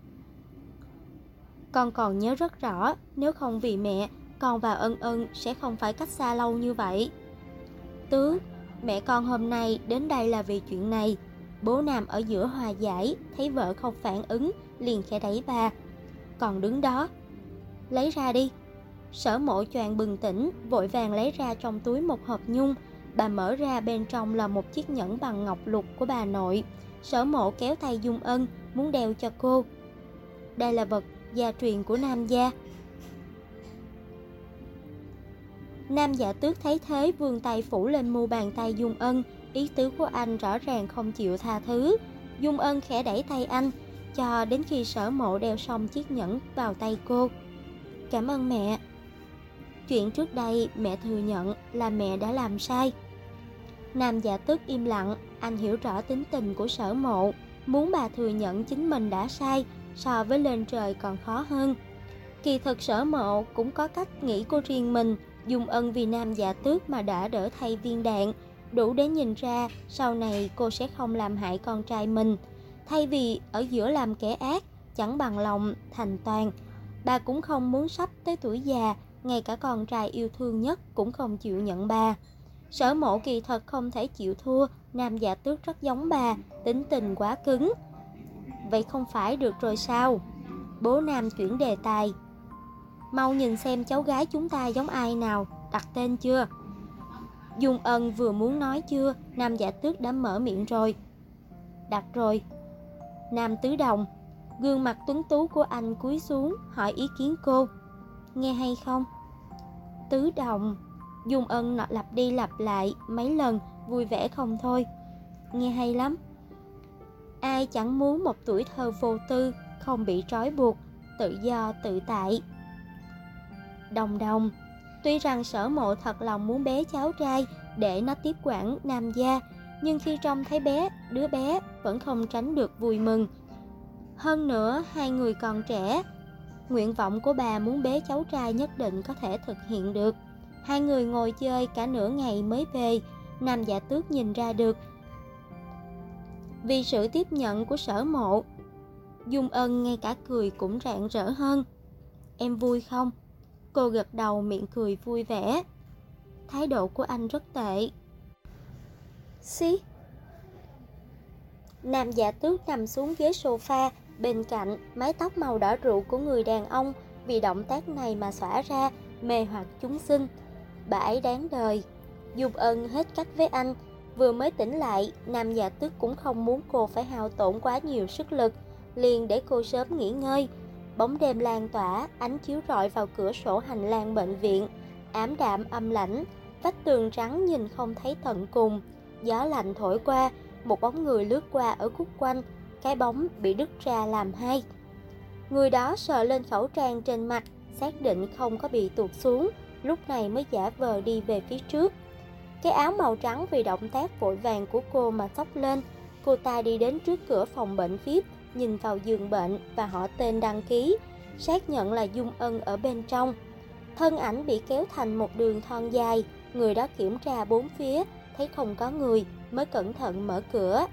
Con còn nhớ rất rõ, nếu không vì mẹ, con và Ân Ân sẽ không phải cách xa lâu như vậy. Tước, mẹ con hôm nay đến đây là vì chuyện này. Bố Nam ở giữa hòa giải, thấy vợ không phản ứng, liền khẽ đẩy bà. Còn đứng đó, lấy ra đi. Sở Mộ choàng bừng tỉnh, vội vàng lấy ra trong túi một hộp nhung. Bà mở ra, bên trong là một chiếc nhẫn bằng ngọc lục của bà nội. Sở Mộ kéo tay Dung Ân, muốn đeo cho cô. Đây là vật gia truyền của Nam gia. Nam Dạ Tước thấy thế, vươn tay phủ lên mu bàn tay Dung Ân. Ý tứ của anh rõ ràng không chịu tha thứ. Dung Ân khẽ đẩy tay anh, cho đến khi Sở Mộ đeo xong chiếc nhẫn vào tay cô. Cảm ơn mẹ. Chuyện trước đây mẹ thừa nhận là mẹ đã làm sai. Nam Dạ Tước im lặng. Anh hiểu rõ tính tình của Sở Mộ, muốn bà thừa nhận chính mình đã sai so với lên trời còn khó hơn. Kỳ thực Sở Mộ cũng có cách nghĩ của riêng mình. Dung Ân vì Nam Dạ Tước mà đã đỡ thay viên đạn, đủ để nhìn ra sau này cô sẽ không làm hại con trai mình. Thay vì ở giữa làm kẻ ác, chẳng bằng lòng thành toàn. Bà cũng không muốn sắp tới tuổi già, ngay cả con trai yêu thương nhất cũng không chịu nhận bà. Sở Mộ kỳ thật không thể chịu thua, Nam Dạ Tước rất giống bà, tính tình quá cứng. Vậy không phải được rồi sao? Bố Nam chuyển đề tài. Mau nhìn xem cháu gái chúng ta giống ai nào, đặt tên chưa? Dung Ân vừa muốn nói chưa, Nam Dạ Tước đã mở miệng rồi. Đặt rồi. Nam Tứ Đồng. Gương mặt tuấn tú của anh cúi xuống hỏi ý kiến cô. Nghe hay không? Tứ Đồng. Dung Ân lặp đi lặp lại mấy lần, vui vẻ không thôi. Nghe hay lắm. Ai chẳng muốn một tuổi thơ vô tư, không bị trói buộc, tự do tự tại. Đồng Đồng. Tuy rằng Sở Mộ thật lòng muốn bé cháu trai để nó tiếp quản Nam gia, nhưng khi trông thấy đứa bé vẫn không tránh được vui mừng. Hơn nữa, hai người còn trẻ, nguyện vọng của bà muốn bé cháu trai nhất định có thể thực hiện được. Hai người ngồi chơi cả nửa ngày mới về. Nam Dạ Tước nhìn ra được vì sự tiếp nhận của Sở Mộ. Dung Ân ngay cả cười cũng rạng rỡ hơn. Em vui không? Cô gật đầu miệng cười vui vẻ. Thái độ của anh rất tệ. Xí. Nam Dạ Tước nằm xuống ghế sofa, bên cạnh mái tóc màu đỏ rượu của người đàn ông vì động tác này mà xõa ra, mê hoặc chúng sinh. Bà ấy đáng đời. Dung Ân hết cách với anh. Vừa mới tỉnh lại, Nam Dạ Tước cũng không muốn cô phải hao tổn quá nhiều sức lực, liền để cô sớm nghỉ ngơi. Bóng đêm lan tỏa, ánh chiếu rọi vào cửa sổ hành lang bệnh viện, ảm đạm âm lãnh, vách tường trắng nhìn không thấy tận cùng. Gió lạnh thổi qua, một bóng người lướt qua ở khúc quanh, cái bóng bị đứt ra làm hai. Người đó sờ lên khẩu trang trên mặt, xác định không có bị tuột xuống, lúc này mới giả vờ đi về phía trước. Cái áo màu trắng vì động tác vội vàng của cô mà xốc lên. Cô ta đi đến trước cửa phòng bệnh VIP, nhìn vào giường bệnh và họ tên đăng ký, xác nhận là Dung Ân ở bên trong. Thân ảnh bị kéo thành một đường thon dài, người đó kiểm tra bốn phía, thấy không có người mới cẩn thận mở cửa.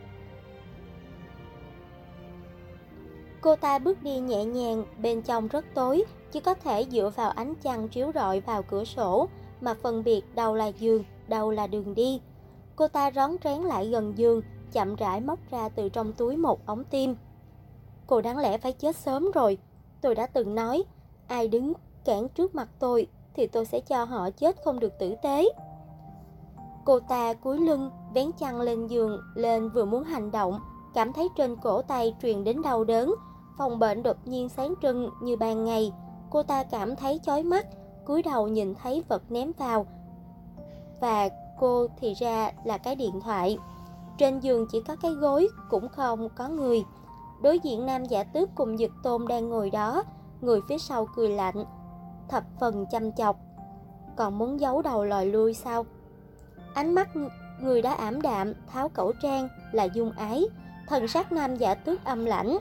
Cô ta bước đi nhẹ nhàng, bên trong rất tối, chỉ có thể dựa vào ánh trăng chiếu rọi vào cửa sổ mà phân biệt đâu là giường, đâu là đường đi. Cô ta rón rén lại gần giường, chậm rãi móc ra từ trong túi một ống tim. Cô đáng lẽ phải chết sớm rồi. Tôi đã từng nói, ai đứng cản trước mặt tôi thì tôi sẽ cho họ chết không được tử tế. Cô ta cúi lưng, vén chăn lên giường lên vừa muốn hành động, cảm thấy trên cổ tay truyền đến đau đớn. Phòng bệnh đột nhiên sáng trưng như ban ngày. Cô ta cảm thấy chói mắt, cúi đầu nhìn thấy vật ném vào. Và cô thì ra là cái điện thoại. Trên giường chỉ có cái gối, cũng không có người. Đối diện Nam Dạ Tước cùng Dực Tôn đang ngồi đó, người phía sau cười lạnh, thập phần chăm chọc. Còn muốn giấu đầu lòi lui sao? Ánh mắt người đó ảm đạm, tháo khẩu trang là Dung Ái. Thần sắc Nam Dạ Tước âm lãnh.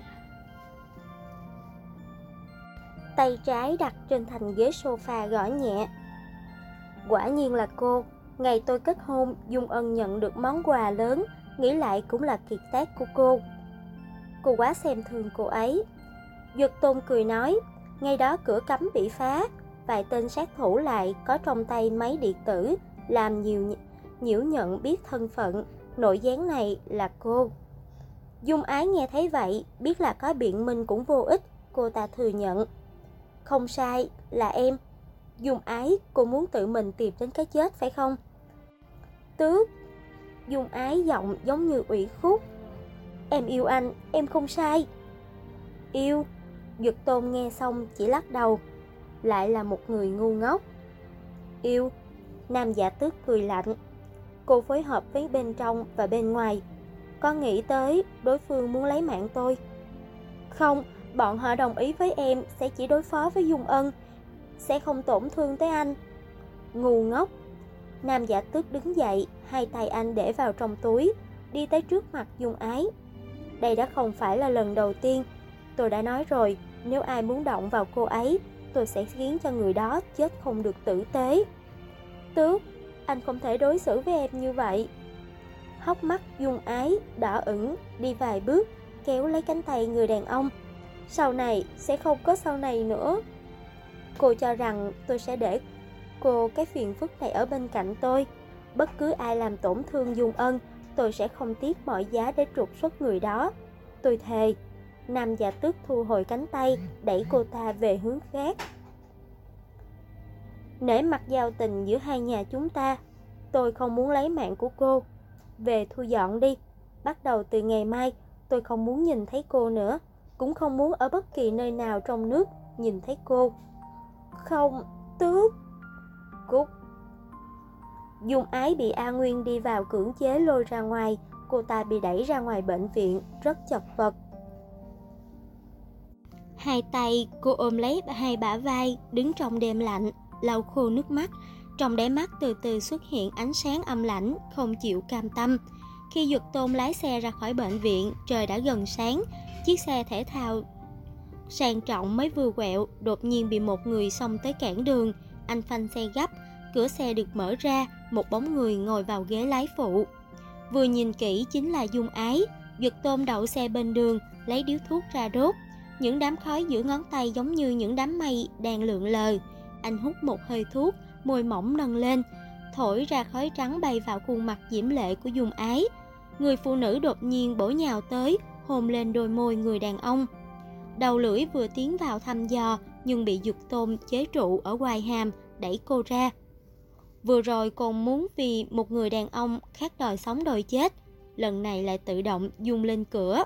Tay trái đặt trên thành ghế sofa gõ nhẹ. Quả nhiên là cô. Ngày tôi kết hôn, Dung Ân nhận được món quà lớn, nghĩ lại cũng là kiệt tác của cô. Cô quá xem thường cô ấy. Dực Tôn cười nói, ngày đó cửa cấm bị phá, vài tên sát thủ lại có trong tay máy điện tử, làm nhiễu nhận biết thân phận, nội gián này là cô. Dung Ái nghe thấy vậy, biết là có biện minh cũng vô ích, cô ta thừa nhận. Không sai, là em. Dung Ái, cô muốn tự mình tìm đến cái chết phải không? Tước. Dung Ái giọng giống như ủy khuất. Em yêu anh, em không sai. Yêu. Dực Tôn nghe xong chỉ lắc đầu. Lại là một người ngu ngốc. Yêu. Nam Dạ Tước cười lạnh. Cô phối hợp với bên trong và bên ngoài. Có nghĩ tới đối phương muốn lấy mạng tôi? Không, bọn họ đồng ý với em sẽ chỉ đối phó với Dung Ân, sẽ không tổn thương tới anh. Ngu ngốc. Nam Dạ Tước đứng dậy, hai tay anh để vào trong túi, đi tới trước mặt Dung Ái. Đây đã không phải là lần đầu tiên. Tôi đã nói rồi, nếu ai muốn động vào cô ấy, tôi sẽ khiến cho người đó chết không được tử tế. Tước, anh không thể đối xử với em như vậy. Hốc mắt Dung Ái đỏ ửng, đi vài bước, kéo lấy cánh tay người đàn ông. Sau này sẽ không có sau này nữa. Cô cho rằng tôi sẽ để cô cái phiền phức này ở bên cạnh tôi. Bất cứ ai làm tổn thương Dung Ân, tôi sẽ không tiếc mọi giá để trục xuất người đó. Tôi thề. Nam Dạ Tước thu hồi cánh tay, đẩy cô ta về hướng khác. Nể mặt giao tình giữa hai nhà chúng ta, tôi không muốn lấy mạng của cô. Về thu dọn đi. Bắt đầu từ ngày mai, tôi không muốn nhìn thấy cô nữa. Cũng không muốn ở bất kỳ nơi nào trong nước nhìn thấy cô. Không, Tước. Cút. Dung Ái bị A Nguyên đi vào cưỡng chế lôi ra ngoài. Cô ta bị đẩy ra ngoài bệnh viện, rất chật vật. Hai tay cô ôm lấy hai bả vai, đứng trong đêm lạnh, lau khô nước mắt. Trong đáy mắt từ từ xuất hiện ánh sáng âm lãnh, không chịu cam tâm. Khi Dực Tôn lái xe ra khỏi bệnh viện, trời đã gần sáng. Chiếc xe thể thao sang trọng mới vừa quẹo, đột nhiên bị một người xông tới cản đường. Anh phanh xe gấp, cửa xe được mở ra, một bóng người ngồi vào ghế lái phụ. Vừa nhìn kỹ chính là Dung Ái. Dực Tôn đậu xe bên đường, lấy điếu thuốc ra đốt. Những đám khói giữa ngón tay giống như những đám mây đang lượn lờ. Anh hút một hơi thuốc, môi mỏng nâng lên, thổi ra khói trắng bay vào khuôn mặt diễm lệ của Dung Ái. Người phụ nữ đột nhiên bổ nhào tới, hôn lên đôi môi người đàn ông. Đầu lưỡi vừa tiến vào thăm dò, nhưng bị Dực Tôn chế trụ ở quai hàm, đẩy cô ra. Vừa rồi còn muốn vì một người đàn ông khác đòi sống đòi chết, lần này lại tự động dung lên cửa.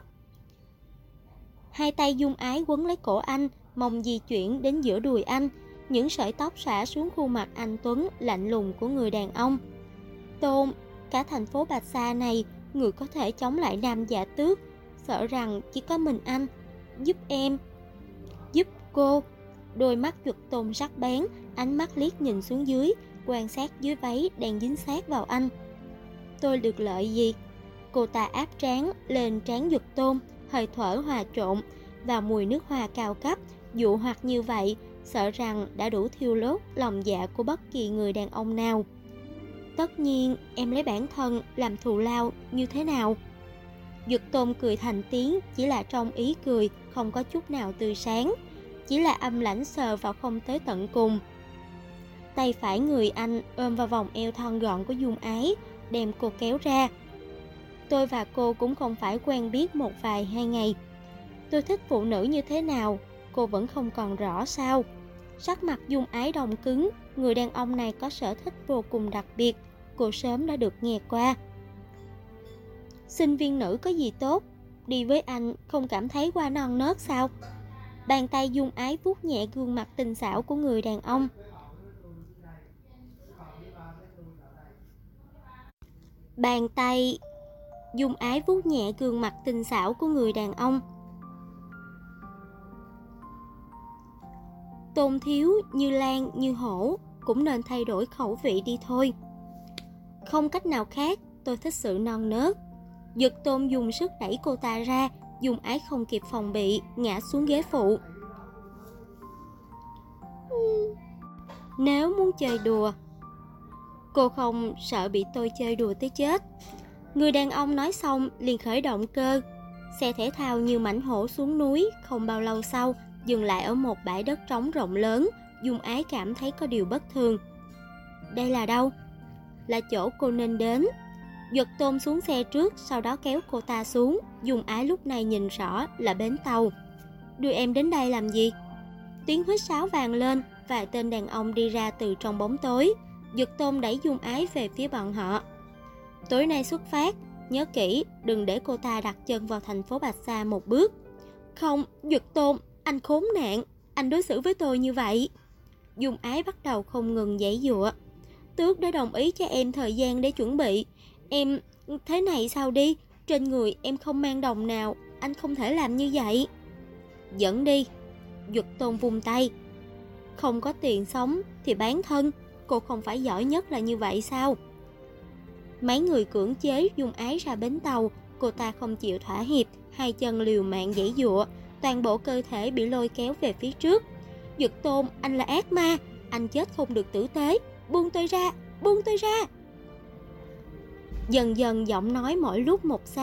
Hai tay Dung Ái quấn lấy cổ anh, mong di chuyển đến giữa đùi anh. Những sợi tóc xõa xuống khuôn mặt anh tuấn lạnh lùng của người đàn ông. Tôn, cả thành phố Bạch Sa này, người có thể chống lại Nam Dạ Tước, sợ rằng chỉ có mình anh. Giúp em. Giúp cô. Đôi mắt Dực Tôn sắc bén, ánh mắt liếc nhìn xuống dưới, quan sát dưới váy đang dính sát vào anh. Tôi được lợi gì? Cô ta áp trán lên trán Dực Tôn, hơi thở hòa trộn và mùi nước hoa cao cấp, dụ hoặc như vậy, sợ rằng đã đủ thiêu đốt lòng dạ của bất kỳ người đàn ông nào. Tất nhiên, em lấy bản thân làm thù lao như thế nào? Dực Tôn cười thành tiếng, chỉ là trong ý cười, không có chút nào tươi sáng, chỉ là âm lãnh sờ vào không tới tận cùng. Tay phải người anh ôm vào vòng eo thon gọn của Dung Ái, đem cô kéo ra. Tôi và cô cũng không phải quen biết một vài hai ngày. Tôi thích phụ nữ như thế nào, cô vẫn không còn rõ sao? Sắc mặt Dung Ái đông cứng, người đàn ông này có sở thích vô cùng đặc biệt, cô sớm đã được nghe qua. Sinh viên nữ có gì tốt, đi với anh không cảm thấy qua non nớt sao? Bàn tay Dung Ái vuốt nhẹ gương mặt tinh xảo của người đàn ông. Bàn tay Dung Ái vuốt nhẹ gương mặt tinh xảo của người đàn ông. Tôn thiếu, Như Lan, Như Hổ cũng nên thay đổi khẩu vị đi thôi. Không cách nào khác, tôi thích sự non nớt. Dực Tôn dùng sức đẩy cô ta ra, Dung Ái không kịp phòng bị, ngã xuống ghế phụ. Nếu muốn chơi đùa, cô không sợ bị tôi chơi đùa tới chết. Người đàn ông nói xong liền khởi động cơ. Xe thể thao như mãnh hổ xuống núi, không bao lâu sau dừng lại ở một bãi đất trống rộng lớn. Dung Ái cảm thấy có điều bất thường. Đây là đâu? Là chỗ cô nên đến. Dực Tôn xuống xe trước, sau đó kéo cô ta xuống. Dung Ái lúc này nhìn rõ là bến tàu. Đưa em đến đây làm gì? Tiếng huýt sáo vang lên, vài tên đàn ông đi ra từ trong bóng tối. Dực Tôn đẩy Dung Ái về phía bọn họ. Tối nay xuất phát, nhớ kỹ, đừng để cô ta đặt chân vào thành phố Bạch Sa một bước. Không, Dực Tôn, anh khốn nạn, anh đối xử với tôi như vậy. Dung Ái bắt đầu không ngừng giãy giụa. Tước đã đồng ý cho em thời gian để chuẩn bị. Em, thế này sao đi, trên người em không mang đồng nào, anh không thể làm như vậy. Dẫn đi. Dực Tôn vung tay. Không có tiền sống thì bán thân, cô không phải giỏi nhất là như vậy sao? Mấy người cưỡng chế Dung Ái ra bến tàu, cô ta không chịu thỏa hiệp, hai chân liều mạng giãy giụa, toàn bộ cơ thể bị lôi kéo về phía trước. Dực Tôn, anh là ác ma, anh chết không được tử tế, buông tôi ra, buông tôi ra. Dần dần giọng nói mỗi lúc một xa,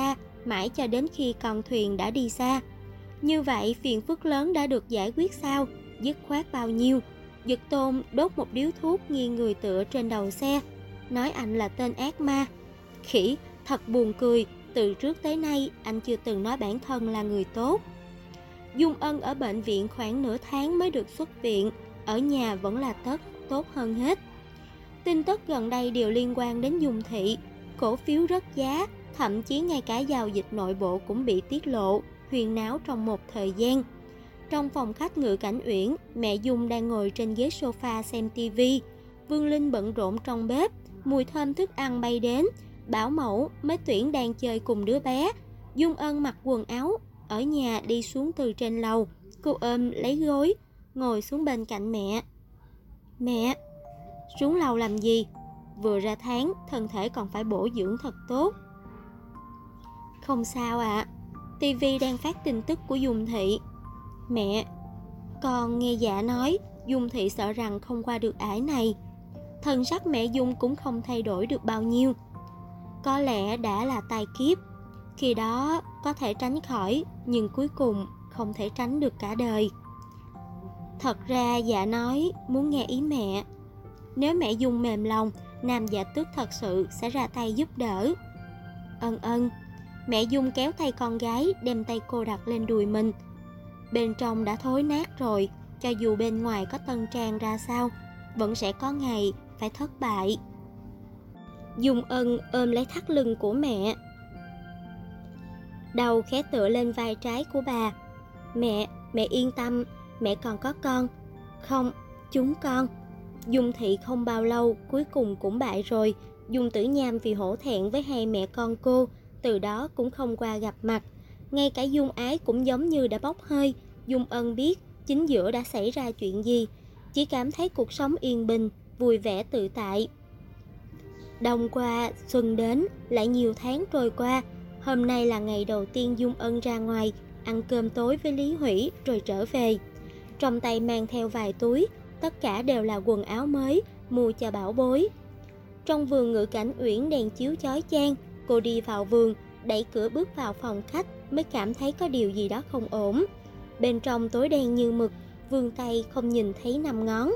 mãi cho đến khi con thuyền đã đi xa. Như vậy phiền phức lớn đã được giải quyết sao? Dứt khoát bao nhiêu? Dực Tôn đốt một điếu thuốc nghiêng người tựa trên đầu xe, nói anh là tên ác ma. Khỉ, thật buồn cười, từ trước tới nay anh chưa từng nói bản thân là người tốt. Dung Ân ở bệnh viện khoảng nửa tháng mới được xuất viện, ở nhà vẫn là tốt hơn hết. Tin tức gần đây đều liên quan đến Dung Thị, cổ phiếu rớt giá, thậm chí ngay cả giao dịch nội bộ cũng bị tiết lộ, huyên náo trong một thời gian. Trong phòng khách Ngự Cảnh Uyển, mẹ Dung đang ngồi trên ghế sofa xem tivi, Vương Linh bận rộn trong bếp, mùi thơm thức ăn bay đến. Bảo mẫu, mấy Tuyển đang chơi cùng đứa bé. Dung Ân mặc quần áo ở nhà đi xuống từ trên lầu, cô ôm lấy gối, ngồi xuống bên cạnh mẹ. Mẹ, xuống lầu làm gì? Vừa ra tháng, thân thể còn phải bổ dưỡng thật tốt. Không sao ạ, tivi đang phát tin tức của Dung Thị. Mẹ, con nghe dạ nói Dung Thị sợ rằng không qua được ải này. Thần sắc mẹ Dung cũng không thay đổi được bao nhiêu. Có lẽ đã là tai kiếp, khi đó có thể tránh khỏi, nhưng cuối cùng không thể tránh được cả đời. Thật ra dạ nói muốn nghe ý mẹ. Nếu mẹ Dung mềm lòng, Nam Dạ Tước thật sự sẽ ra tay giúp đỡ. Ân. Mẹ Dung kéo tay con gái, đem tay cô đặt lên đùi mình. Bên trong đã thối nát rồi, cho dù bên ngoài có tân trang ra sao, vẫn sẽ có ngày phải thất bại. Dung Ân ôm lấy thắt lưng của mẹ, đầu khẽ tựa lên vai trái của bà. Mẹ yên tâm, mẹ còn có con. Không, chúng con. Dung Thị không bao lâu cuối cùng cũng bại rồi. Dung Tử Nham vì hổ thẹn với hai mẹ con cô, từ đó cũng không qua gặp mặt. Ngay cả Dung Ái cũng giống như đã bốc hơi. Dung Ân biết chính giữa đã xảy ra chuyện gì, chỉ cảm thấy cuộc sống yên bình, vui vẻ tự tại. Đông qua, xuân đến, lại nhiều tháng trôi qua. Hôm nay là ngày đầu tiên Dung Ân ra ngoài ăn cơm tối với Lý Hủy rồi trở về. Trong tay mang theo vài túi, tất cả đều là quần áo mới mua cho bảo bối. Trong vườn Ngự Cảnh Uyển đèn chiếu chói chang, cô đi vào vườn, đẩy cửa bước vào phòng khách mới cảm thấy có điều gì đó không ổn. Bên trong tối đen như mực, vươn tay không nhìn thấy 5 ngón.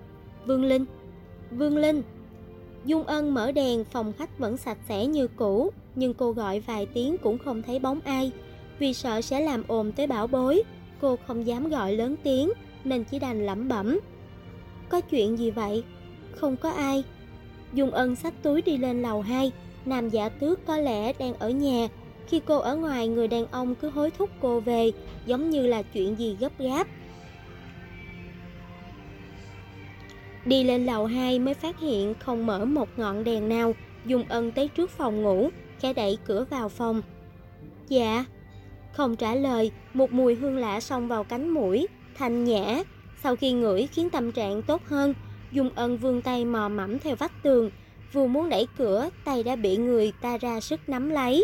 Vương Linh. Dung Ân mở đèn, phòng khách vẫn sạch sẽ như cũ, nhưng cô gọi vài tiếng cũng không thấy bóng ai. Vì sợ sẽ làm ồn tới bảo bối, cô không dám gọi lớn tiếng nên chỉ đành lẩm bẩm. Có chuyện gì vậy? Không có ai. Dung Ân xách túi đi lên lầu 2, Nam Dạ Tước có lẽ đang ở nhà. Khi cô ở ngoài, người đàn ông cứ hối thúc cô về, giống như là chuyện gì gấp gáp. Đi lên lầu 2 mới phát hiện không mở một ngọn đèn nào. Dung Ân tới trước phòng ngủ, khẽ đẩy cửa vào phòng. Dạ. Không trả lời, một mùi hương lạ xông vào cánh mũi, thanh nhã. Sau khi ngửi khiến tâm trạng tốt hơn, Dung Ân vươn tay mò mẫm theo vách tường. Vừa muốn đẩy cửa, tay đã bị người ta ra sức nắm lấy.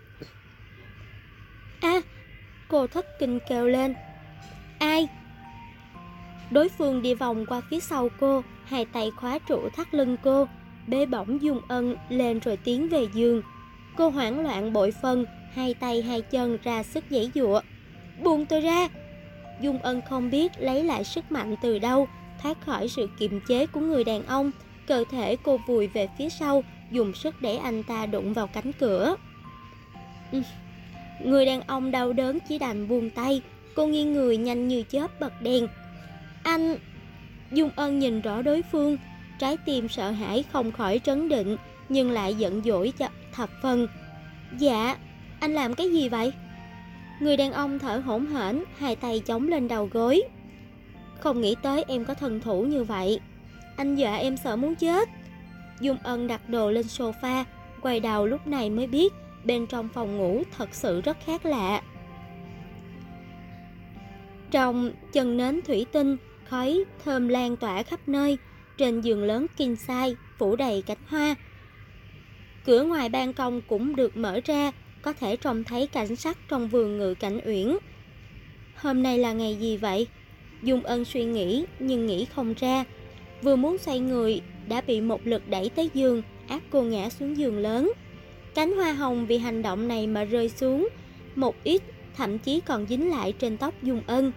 Cô thất kinh kêu lên. Ai? Đối phương đi vòng qua phía sau cô, hai tay khóa trụ thắt lưng cô, bế bổng Dung Ân lên rồi tiến về giường. Cô hoảng loạn bội phần, hai tay hai chân ra sức giãy giụa. Buông tôi ra! Dung Ân không biết lấy lại sức mạnh từ đâu, thoát khỏi sự kiềm chế của người đàn ông. Cơ thể cô vùi về phía sau, dùng sức để anh ta đụng vào cánh cửa. Người đàn ông đau đớn chỉ đành buông tay. Cô nghiêng người nhanh như chớp bật đèn. Anh... Dung Ân nhìn rõ đối phương, trái tim sợ hãi không khỏi trấn định, nhưng lại giận dỗi cho thập phần. Dạ, anh làm cái gì vậy? Người đàn ông thở hổn hển, hai tay chống lên đầu gối. Không nghĩ tới em có thần thủ như vậy. Anh dọa em sợ muốn chết. Dung Ân đặt đồ lên sofa, quay đầu lúc này mới biết bên trong phòng ngủ thật sự rất khác lạ. Trong chân nến thủy tinh, khói thơm lan tỏa khắp nơi. Trên giường lớn king size phủ đầy cánh hoa. Cửa ngoài ban công cũng được mở ra, có thể trông thấy cảnh sắc trong vườn Ngự Cảnh Uyển. Hôm nay là ngày gì vậy? Dung Ân suy nghĩ nhưng nghĩ không ra. Vừa muốn xoay người đã bị một lực đẩy tới giường, áp cô ngã xuống giường lớn. Cánh hoa hồng vì hành động này mà rơi xuống, một ít thậm chí còn dính lại trên tóc Dung Ân.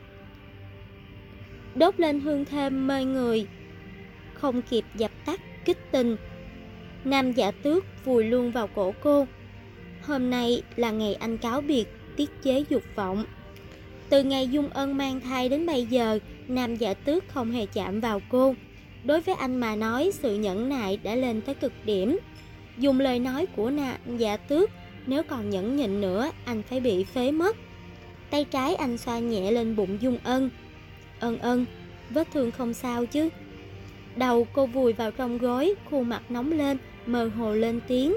Đốt lên hương thơm mê người, không kịp dập tắt kích tình. Nam Dạ Tước vùi luôn vào cổ cô. Hôm nay là ngày anh cáo biệt tiết chế dục vọng. Từ ngày Dung Ân mang thai đến bây giờ, Nam Dạ Tước không hề chạm vào cô. Đối với anh mà nói, sự nhẫn nại đã lên tới cực điểm. Dùng lời nói của Nam Dạ Tước, nếu còn nhẫn nhịn nữa, anh phải bị phế mất. Tay trái anh xoa nhẹ lên bụng Dung Ân. Ân ân, vết thương không sao chứ? Đầu cô vùi vào trong gối, khuôn mặt nóng lên, mơ hồ lên tiếng.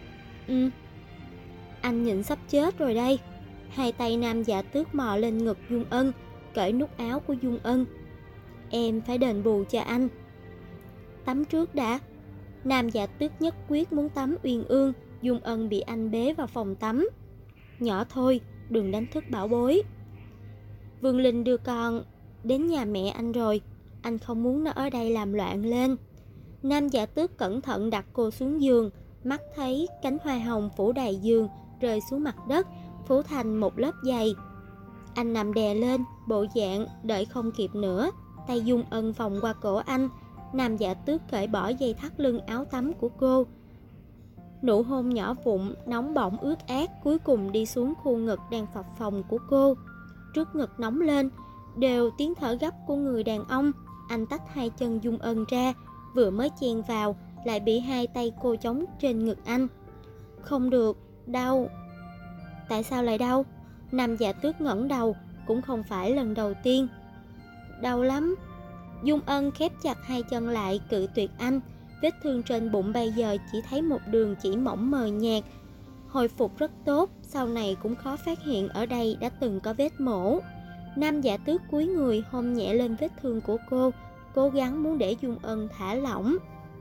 Anh nhịn sắp chết rồi đây. Hai tay Nam Dạ Tước mò lên ngực Dung Ân, cởi nút áo của Dung Ân. Em phải đền bù cho anh. Tắm trước đã. Nam Dạ Tước nhất quyết muốn tắm uyên ương. Dung Ân bị anh bế vào phòng tắm. Nhỏ thôi, đừng đánh thức bảo bối. Vương Linh đưa con đến nhà mẹ anh rồi. Anh không muốn nó ở đây làm loạn lên. Nam Dạ Tước cẩn thận đặt cô xuống giường. Mắt thấy cánh hoa hồng phủ đầy giường rơi xuống mặt đất, phủ thành một lớp dày. Anh nằm đè lên, bộ dạng đợi không kịp nữa. Tay Dung Ân vòng qua cổ anh. Nam Dạ Tước cởi bỏ dây thắt lưng áo tắm của cô. Nụ hôn nhỏ vụn, nóng bỏng ướt át cuối cùng đi xuống khu ngực đang phập phồng của cô. Trước ngực nóng lên, đều tiếng thở gấp của người đàn ông. Anh tách hai chân Dung Ân ra, vừa mới chen vào, lại bị hai tay cô chống trên ngực anh. Không được, đau. Tại sao lại đau? Nam Dạ Tước ngẩng đầu, cũng không phải lần đầu tiên. Đau lắm. Dung Ân khép chặt hai chân lại cự tuyệt anh. Vết thương trên bụng bây giờ chỉ thấy một đường chỉ mỏng mờ nhạt. Hồi phục rất tốt, sau này cũng khó phát hiện ở đây đã từng có vết mổ. Nam Dạ Tước cúi người hôn nhẹ lên vết thương của cô, cố gắng muốn để Dung Ân thả lỏng.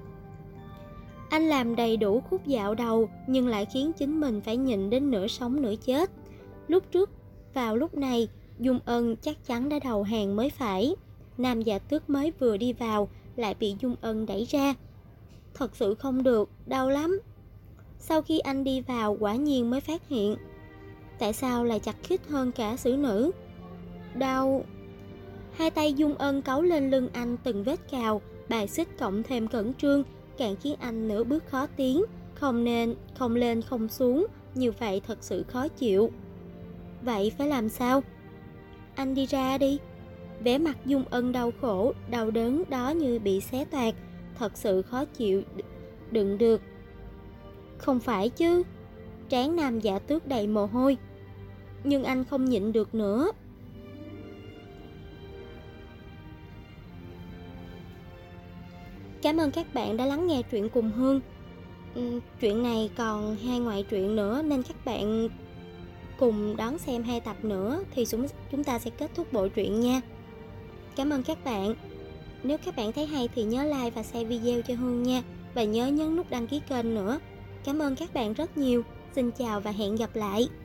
Anh làm đầy đủ khúc dạo đầu, nhưng lại khiến chính mình phải nhịn đến nửa sống nửa chết. Lúc trước, vào lúc này, Dung Ân chắc chắn đã đầu hàng mới phải. Nam Dạ Tước mới vừa đi vào, lại bị Dung Ân đẩy ra. Thật sự không được, đau lắm. Sau khi anh đi vào, quả nhiên mới phát hiện. Tại sao lại chặt khít hơn cả xử nữ? Đau. Hai tay Dung Ân cấu lên lưng anh từng vết cào, bài xích cộng thêm cẩn trương, càng khiến anh nửa bước khó tiến, không lên không xuống, như vậy thật sự khó chịu. Vậy phải làm sao? Anh đi ra đi. Vẻ mặt Dung Ân đau khổ, đau đớn đó như bị xé toạc, thật sự khó chịu đựng được. Không phải chứ? Trán Nam Dạ Tước đầy mồ hôi. Nhưng anh không nhịn được nữa. Cảm ơn các bạn đã lắng nghe truyện cùng Hương. Chuyện này còn 2 ngoại truyện nữa, nên các bạn cùng đón xem 2 tập nữa thì chúng ta sẽ kết thúc bộ truyện nha. Cảm ơn các bạn. Nếu các bạn thấy hay thì nhớ like và share video cho Hương nha. Và nhớ nhấn nút đăng ký kênh nữa. Cảm ơn các bạn rất nhiều. Xin chào và hẹn gặp lại.